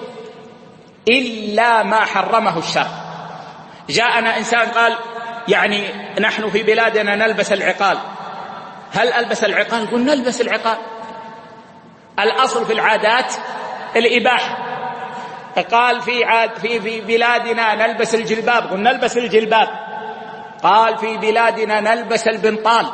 إلا ما حرمه الشرع. جاءنا إنسان قال: يعني نحن في بلادنا نلبس العقال، هل ألبس العقال؟ قلنا نلبس العقال. الأصل في العادات الإباحة. قال في بلادنا نلبس الجلباب، قلنا نلبس الجلباب. قال في بلادنا نلبس البنطال.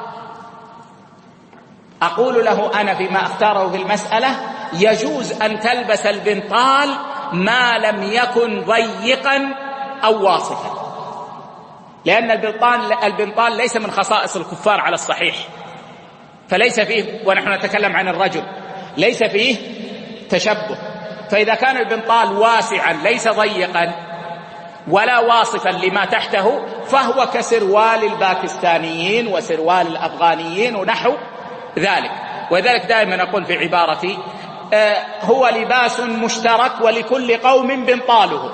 أقول له أنا فيما أختاره في المسألة: يجوز أن تلبس البنطال ما لم يكن ضيقا أو واصفا، لأن البنطال ليس من خصائص الكفار على الصحيح، فليس فيه، ونحن نتكلم عن الرجل، ليس فيه تشبه. فإذا كان البنطال واسعا ليس ضيقا ولا واصفا لما تحته فهو كسروال الباكستانيين وسروال الأفغانيين ونحو ذلك. وذلك دائما أقول في عبارتي: هو لباس مشترك ولكل قوم بنطاله.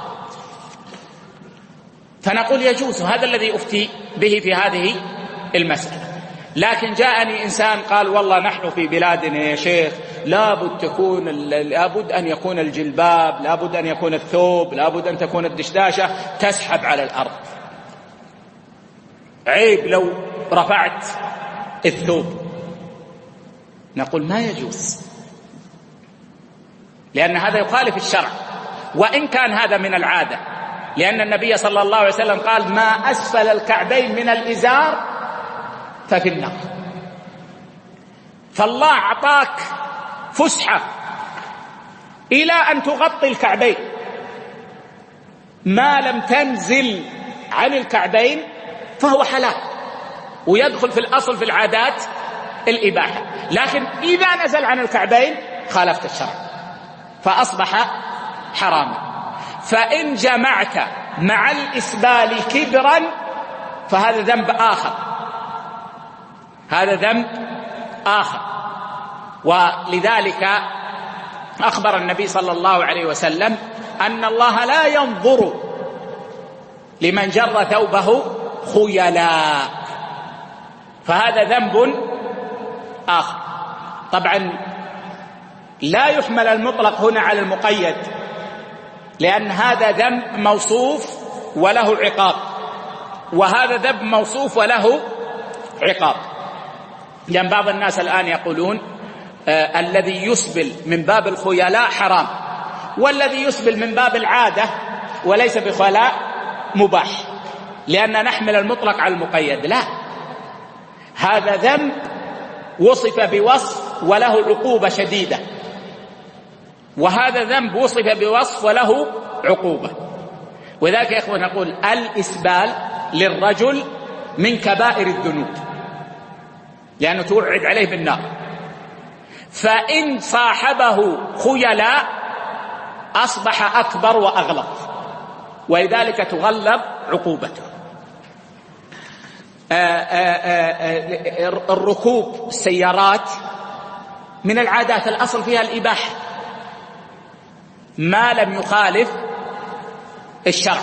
فنقول يجوز، هذا الذي أفتي به في هذه المسألة. لكن جاءني إنسان قال: والله نحن في بلادنا يا شيخ لابد أن يكون الجلباب، لابد أن يكون الثوب، لابد أن تكون الدشداشة تسحب على الأرض، عيب لو رفعت الثوب. نقول ما يجوز، لأن هذا يخالف الشرع، وإن كان هذا من العادة، لأن النبي صلى الله عليه وسلم قال: ما أسفل الكعبين من الإزار ففي النار. فالله أعطاك فسحة إلى أن تغطي الكعبين، ما لم تنزل عن الكعبين فهو حلال ويدخل في الأصل في العادات الإباحة. لكن إذا نزل عن الكعبين خالفت الشرع فأصبح حراما. فإن جمعت مع الإسبال كبرا فهذا ذنب آخر، هذا ذنب آخر. ولذلك أخبر النبي صلى الله عليه وسلم أن الله لا ينظر لمن جر ثوبه خيلاء، فهذا ذنب آخر. طبعا لا يحمل المطلق هنا على المقيد، لأن هذا ذنب موصوف وله عقاب، وهذا ذنب موصوف وله عقاب. لأن بعض الناس الآن يقولون الذي يسبل من باب الخيلاء حرام، والذي يسبل من باب العادة وليس بخيلاء مباح، لأن نحمل المطلق على المقيد. لا، هذا ذنب وصف بوصف وله عقوبة شديدة، وهذا ذنب وصف بوصف وله عقوبة. وذلك يا إخوة نقول الإسبال للرجل من كبائر الذنوب، لأنه توعد عليه بالنار، فإن صاحبه خيلاء أصبح أكبر وأغلط، ولذلك تغلظ عقوبته. الركوب السيارات من العادات الأصل فيها الإباحة ما لم يخالف الشرع.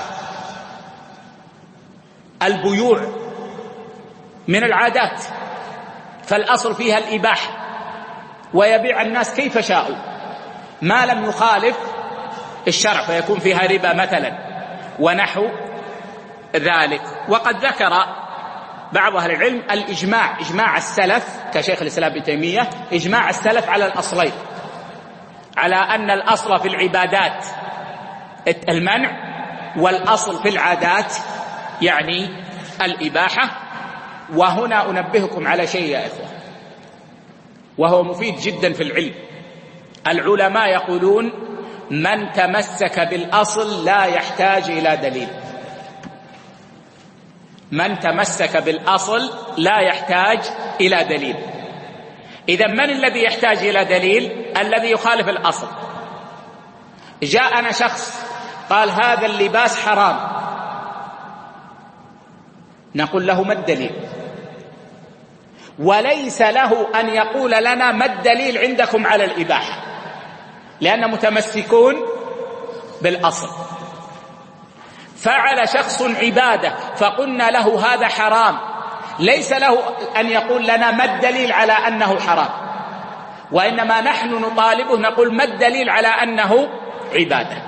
البيوع من العادات فالأصل فيها الإباحة، ويبيع الناس كيف شاءوا ما لم يخالف الشرع، فيكون فيها ربا مثلا ونحو ذلك. وقد ذكر بعض أهل العلم الإجماع، إجماع السلف كشيخ الإسلام ابن تيمية، إجماع السلف على الأصلين، على أن الأصل في العبادات المنع، والأصل في العادات يعني الإباحة. وهنا أنبهكم على شيء يا إخوة وهو مفيد جدا في العلم. العلماء يقولون من تمسك بالأصل لا يحتاج إلى دليل. من تمسك بالأصل لا يحتاج إلى دليل. إذا من الذي يحتاج إلى دليل؟ الذي يخالف الأصل. جاءنا شخص قال هذا اللباس حرام، نقول له ما الدليل؟ وليس له أن يقول لنا ما الدليل عندكم على الإباحة، لأن متمسكون بالأصل. فعل شخص عبادة فقلنا له هذا حرام، ليس له أن يقول لنا ما الدليل على أنه حرام، وإنما نحن نطالبه نقول ما الدليل على أنه عبادة.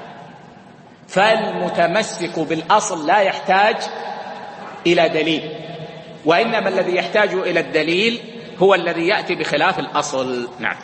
فالمتمسك بالأصل لا يحتاج إلى دليل، وإنما الذي يحتاج إلى الدليل هو الذي يأتي بخلاف الأصل. نعم.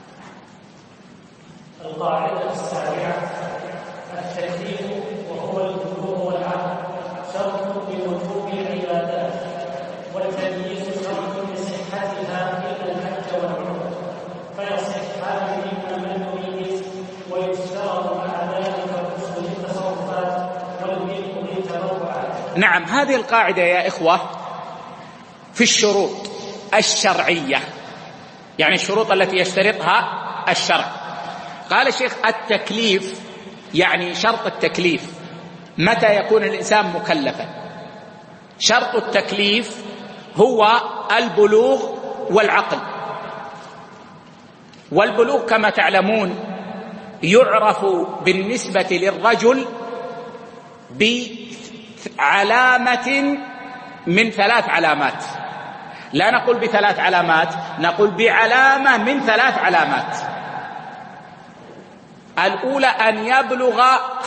القاعدة السابعة: التكليف وهو البلوغ والعقل شرط لوجوب العبادات، والتمييز شرط لصحتها إلا الحج والعمرة، فيصح هذا مما يريد، ويشترط مع ذلك حسن التصرفات والملك بالتبرعات. نعم، هذه القاعدة يا إخوة في الشروط الشرعية، يعني الشروط التي يشترطها الشرع. قال الشيخ التكليف يعني شرط التكليف، متى يكون الإنسان مكلفا؟ شرط التكليف هو البلوغ والعقل. والبلوغ كما تعلمون يعرف بالنسبة للرجل بعلامة من 3 علامات، لا نقول ب3 علامات، نقول بعلامة من 3 علامات. الأولى أن يبلغ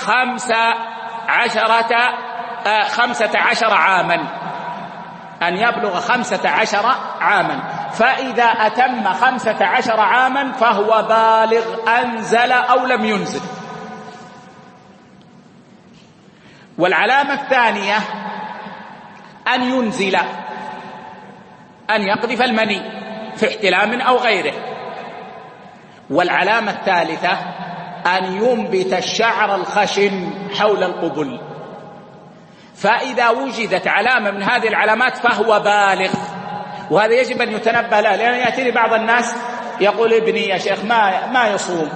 15 عاما، أن يبلغ 15 عاما، فإذا أتم 15 عاما فهو بالغ أنزل أو لم ينزل. والعلامة الثانية أن ينزل، أن يقذف المني في احتلام أو غيره. والعلامة الثالثة أن ينبت الشعر الخشن حول القبل. فإذا وجدت علامة من هذه العلامات فهو بالغ، وهذا يجب أن يتنبه له، لأن يأتي بعض الناس يقول ابني يا شيخ ما يصوم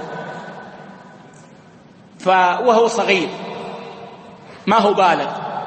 وهو صغير ما هو بالغ،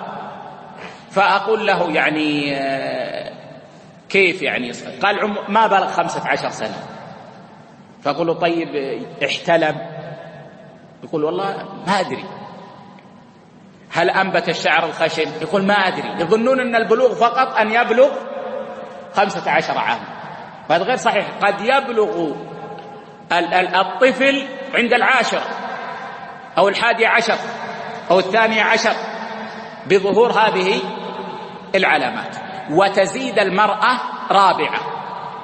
فأقول له يعني كيف يعني؟ قال ما بلغ 15 سنة. فأقول له طيب احتلم؟ يقول والله ما أدري. هل أنبت الشعر الخشن؟ يقول ما أدري. يظنون أن البلوغ فقط أن يبلغ 15 عاما، وهذا غير صحيح. قد يبلغ الطفل عند 10 أو 11 أو 12 بظهور هذه العلامات. وتزيد المرأة 4،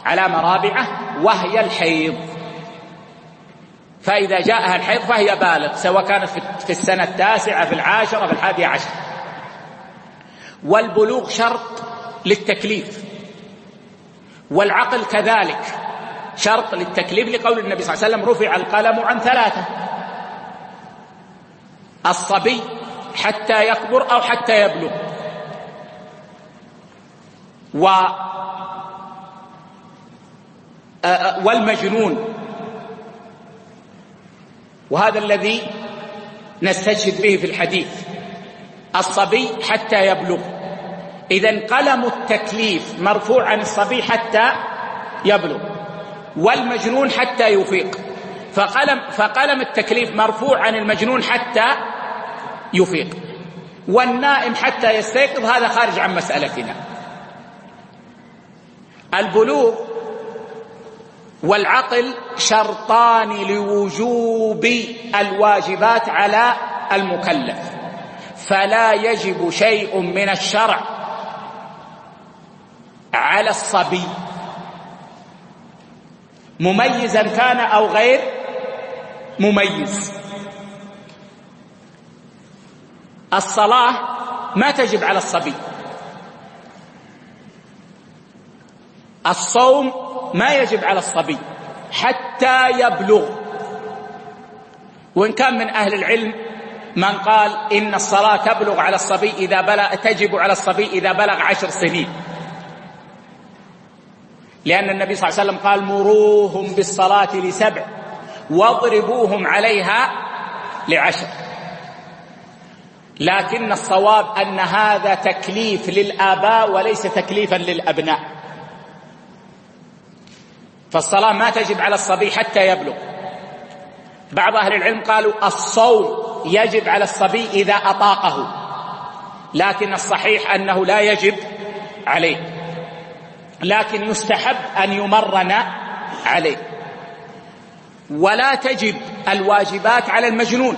علامة رابعة وهي الحيض، فإذا جاءها الحيض فهي بالغ، سواء كانت في السنة 9 في 10 في 11. والبلوغ شرط للتكليف، والعقل كذلك شرط للتكليف، لقول النبي صلى الله عليه وسلم رفع القلم عن 3: الصبي حتى يكبر أو حتى يبلغ، والمجنون، وهذا الذي نستشهد به في الحديث: الصبي حتى يبلغ. إذن قلم التكليف مرفوع عن الصبي حتى يبلغ، والمجنون حتى يفيق، فقلم التكليف مرفوع عن المجنون حتى يفيق، والنائم حتى يستيقظ، هذا خارج عن مسألتنا. البلوغ والعقل شرطان لوجوب الواجبات على المكلف، فلا يجب شيء من الشرع على الصبي مميزا كان أو غير مميز. الصلاة ما تجب على الصبي، الصوم ما يجب على الصبي حتى يبلغ، وإن كان من أهل العلم من قال إن الصلاة تبلغ على الصبي تجب على الصبي إذا بلغ 10 سنين، لأن النبي صلى الله عليه وسلم قال مروهم بالصلاة ل7 واضربوهم عليها ل10. لكن الصواب أن هذا تكليف للآباء وليس تكليفا للأبناء، فالصلاة ما تجب على الصبي حتى يبلغ. بعض أهل العلم قالوا الصوم يجب على الصبي إذا أطاقه، لكن الصحيح أنه لا يجب عليه، لكن يستحب أن يمرن عليه. ولا تجب الواجبات على المجنون.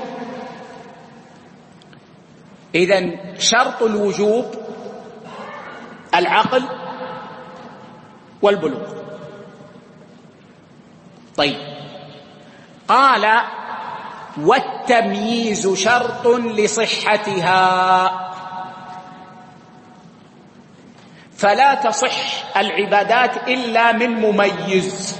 إذن شرط الوجوب العقل والبلوغ. طيب، قال والتمييز شرط لصحتها، فلا تصح العبادات إلا من مميز.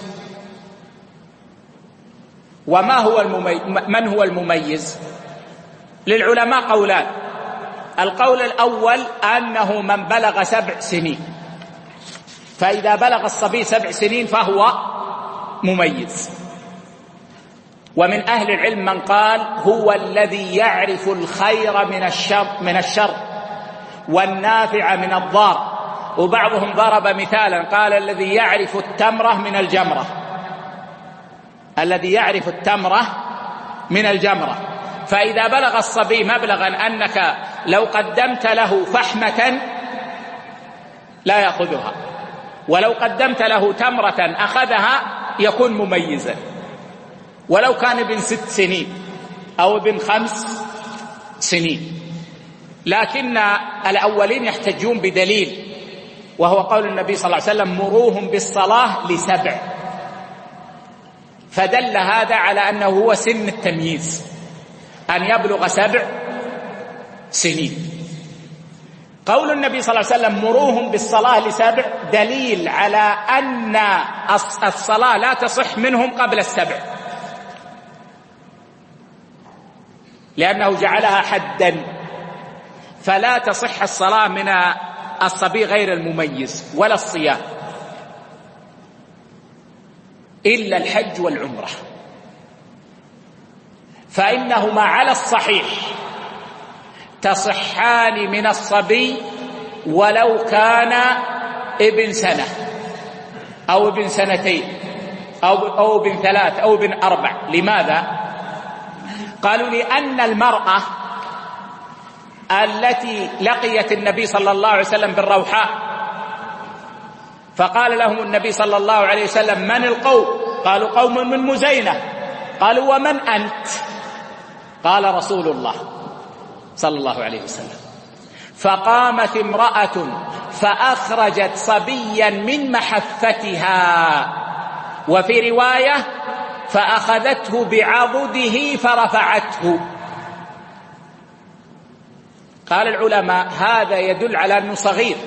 وما هو من هو المميز؟ للعلماء قولان: القول الأول أنه من بلغ 7 سنين، فإذا بلغ الصبي 7 سنين فهو مميز. ومن أهل العلم من قال هو الذي يعرف الخير من الشر والنافع من الضار، وبعضهم ضرب مثالا قال الذي يعرف التمرة من الجمرة، الذي يعرف التمرة من الجمرة. فإذا بلغ الصبي مبلغا أنك لو قدمت له فحمة لا يأخذها، ولو قدمت له تمرة أخذها، يكون مميزا، ولو كان ابن 6 سنين أو ابن 5 سنين. لكن الأولين يحتجون بدليل، وهو قول النبي صلى الله عليه وسلم مروهم بالصلاة ل7، فدل هذا على أنه هو سن التمييز، أن يبلغ 7 سنين. قول النبي صلى الله عليه وسلم مروهم بالصلاة ل7 دليل على أن الصلاة لا تصح منهم قبل 7، لأنه جعلها حدا، فلا تصح الصلاة من الصبي غير المميز ولا الصيام، إلا الحج والعمرة، فإنهما على الصحيح تصحان من الصبي ولو كان ابن 1 سنة أو ابن 2 أو ابن 3 أو ابن 4. لماذا؟ قالوا لأن المرأة التي لقيت النبي صلى الله عليه وسلم بالروحاء، فقال لهم النبي صلى الله عليه وسلم من القوم؟ قالوا قوم من مزينة. قالوا ومن أنت؟ قال رسول الله صلى الله عليه وسلم. فقامت امرأة فأخرجت صبيا من محفتها، وفي رواية فأخذته بعضده فرفعته. قال العلماء هذا يدل على أنه صغير،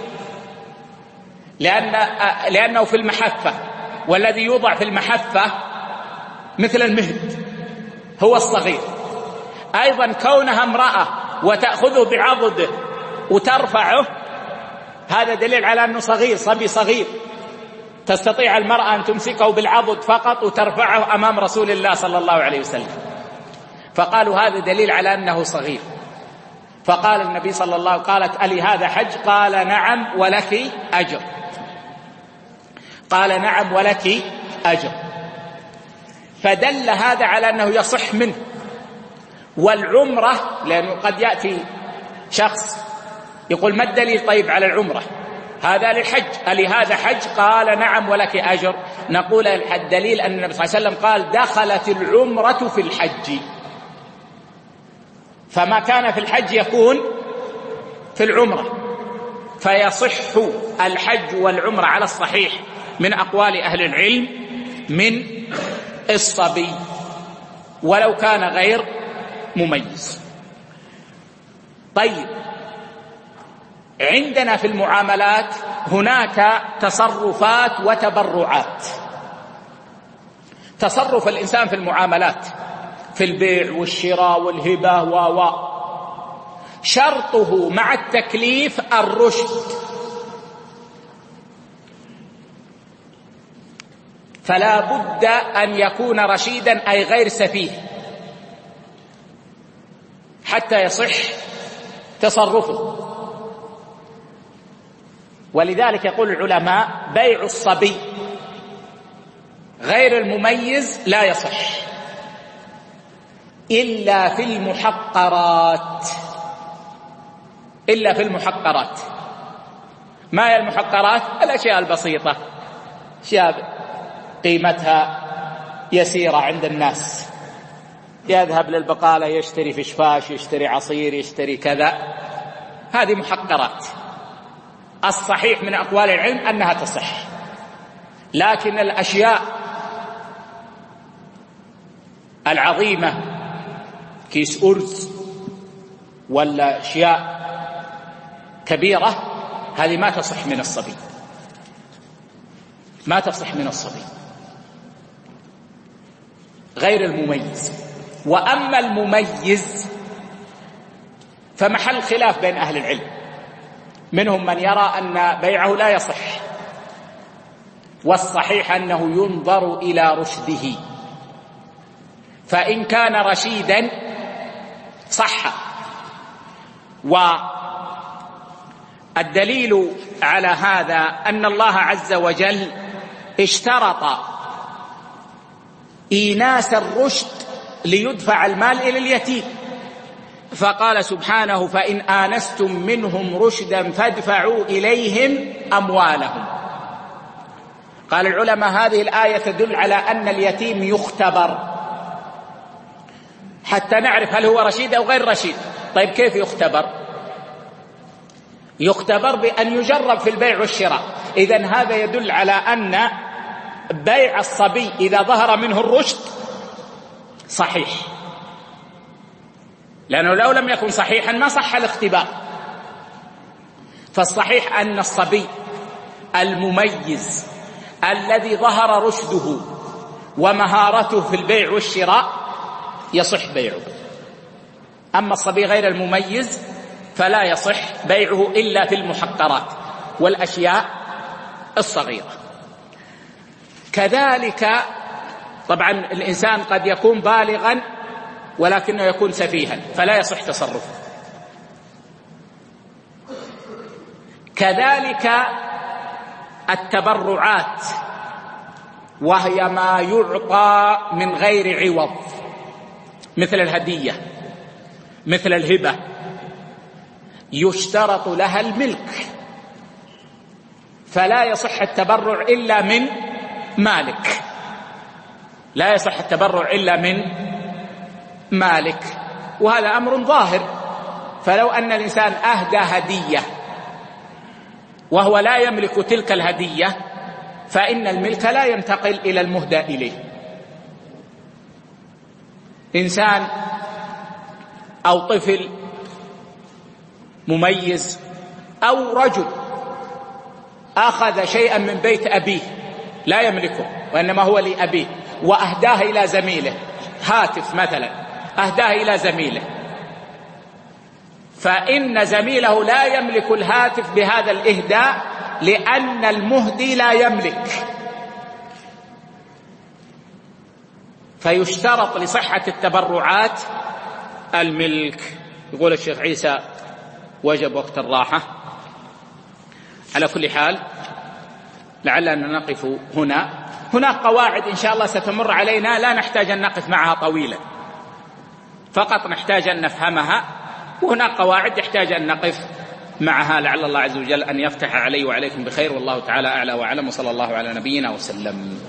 لأنه في المحفة، والذي يوضع في المحفة مثل المهد هو الصغير. أيضا كونها امرأة وتأخذه بعضده وترفعه، هذا دليل على أنه صغير، صبي صغير. تستطيع المرأة أن تمسكه بالعضد فقط وترفعه أمام رسول الله صلى الله عليه وسلم، فقالوا هذا دليل على أنه صغير. فقال النبي صلى الله عليه وسلم: قالت: ألي هذا حج؟ قال: نعم ولك أجر. قال: نعم ولك أجر. فدل هذا على أنه يصح منه. والعمرة، لأنه قد يأتي شخص يقول: ما الدليل طيب على العمرة؟ هذا للحج، ألي هذا حج؟ قال: نعم ولك أجر. نقول الدليل أن النبي صلى الله عليه وسلم قال: دخلت العمرة في الحج، فما كان في الحج يكون في العمرة، فيصح الحج والعمرة على الصحيح من أقوال أهل العلم من الصبي ولو كان غير مميز. طيب، عندنا في المعاملات هناك تصرفات وتبرعات. تصرف الإنسان في المعاملات في البيع والشراء والهبة شرطه مع التكليف الرشد، فلا بد أن يكون رشيدا أي غير سفيه حتى يصح تصرفه. ولذلك يقول العلماء: بيع الصبي غير المميز لا يصح إلا في المحقرات. إلا في المحقرات. ما هي المحقرات؟ الأشياء البسيطة، أشياء قيمتها يسيرة عند الناس، يذهب للبقالة يشتري فشفاش، يشتري عصير، يشتري كذا، هذه محقرات. الصحيح من أقوال العلم أنها تصح. لكن الأشياء العظيمة، كيس أرز ولا أشياء كبيرة، هذه ما تصح من الصبي، ما تصح من الصبي غير المميز. وأما المميز فمحل خلاف بين أهل العلم، منهم من يرى أن بيعه لا يصح، والصحيح أنه ينظر إلى رشده، فإن كان رشيدا صح. والدليل على هذا أن الله عز وجل اشترط إيناس الرشد ليدفع المال إلى اليتيم، فقال سبحانه: فإن آنستم منهم رشدا فادفعوا إليهم أموالهم. قال العلماء: هذه الآية تدل على أن اليتيم يختبر حتى نعرف هل هو رشيد أو غير رشيد. طيب، كيف يختبر؟ يختبر بأن يجرب في البيع والشراء. إذن هذا يدل على أن بيع الصبي إذا ظهر منه الرشد صحيح، لأنه لو لم يكن صحيحا ما صح الاختبار. فالصحيح أن الصبي المميز الذي ظهر رشده ومهارته في البيع والشراء يصح بيعه. أما الصبي غير المميز فلا يصح بيعه إلا في المحقرات والأشياء الصغيرة. كذلك طبعا الإنسان قد يكون بالغا ولكنه يكون سفيها فلا يصح تصرفه. كذلك التبرعات، وهي ما يعطى من غير عوض، مثل الهدية، مثل الهبة، يشترط لها الملك، فلا يصح التبرع إلا من مالك، لا يصح التبرع إلا من مالك. وهذا أمر ظاهر. فلو أن الإنسان أهدى هدية وهو لا يملك تلك الهدية فإن الملك لا ينتقل إلى المهدى إليه. إنسان أو طفل مميز أو رجل أخذ شيئا من بيت أبيه لا يملكه وإنما هو لأبيه وأهداه إلى زميله، هاتف مثلا أهداه إلى زميله، فإن زميله لا يملك الهاتف بهذا الإهداء لأن المهدي لا يملك. فيشترط لصحة التبرعات الملك. يقول الشيخ عيسى وجب وقت الراحة. على كل حال لعلنا نقف هنا. هناك قواعد إن شاء الله ستمر علينا لا نحتاج أن نقف معها طويلا، فقط نحتاج أن نفهمها، وهناك قواعد يحتاج أن نقف معها. لعل الله عز وجل أن يفتح علي وعليكم بخير، والله تعالى أعلى وأعلم، وصلى الله على نبينا وسلم.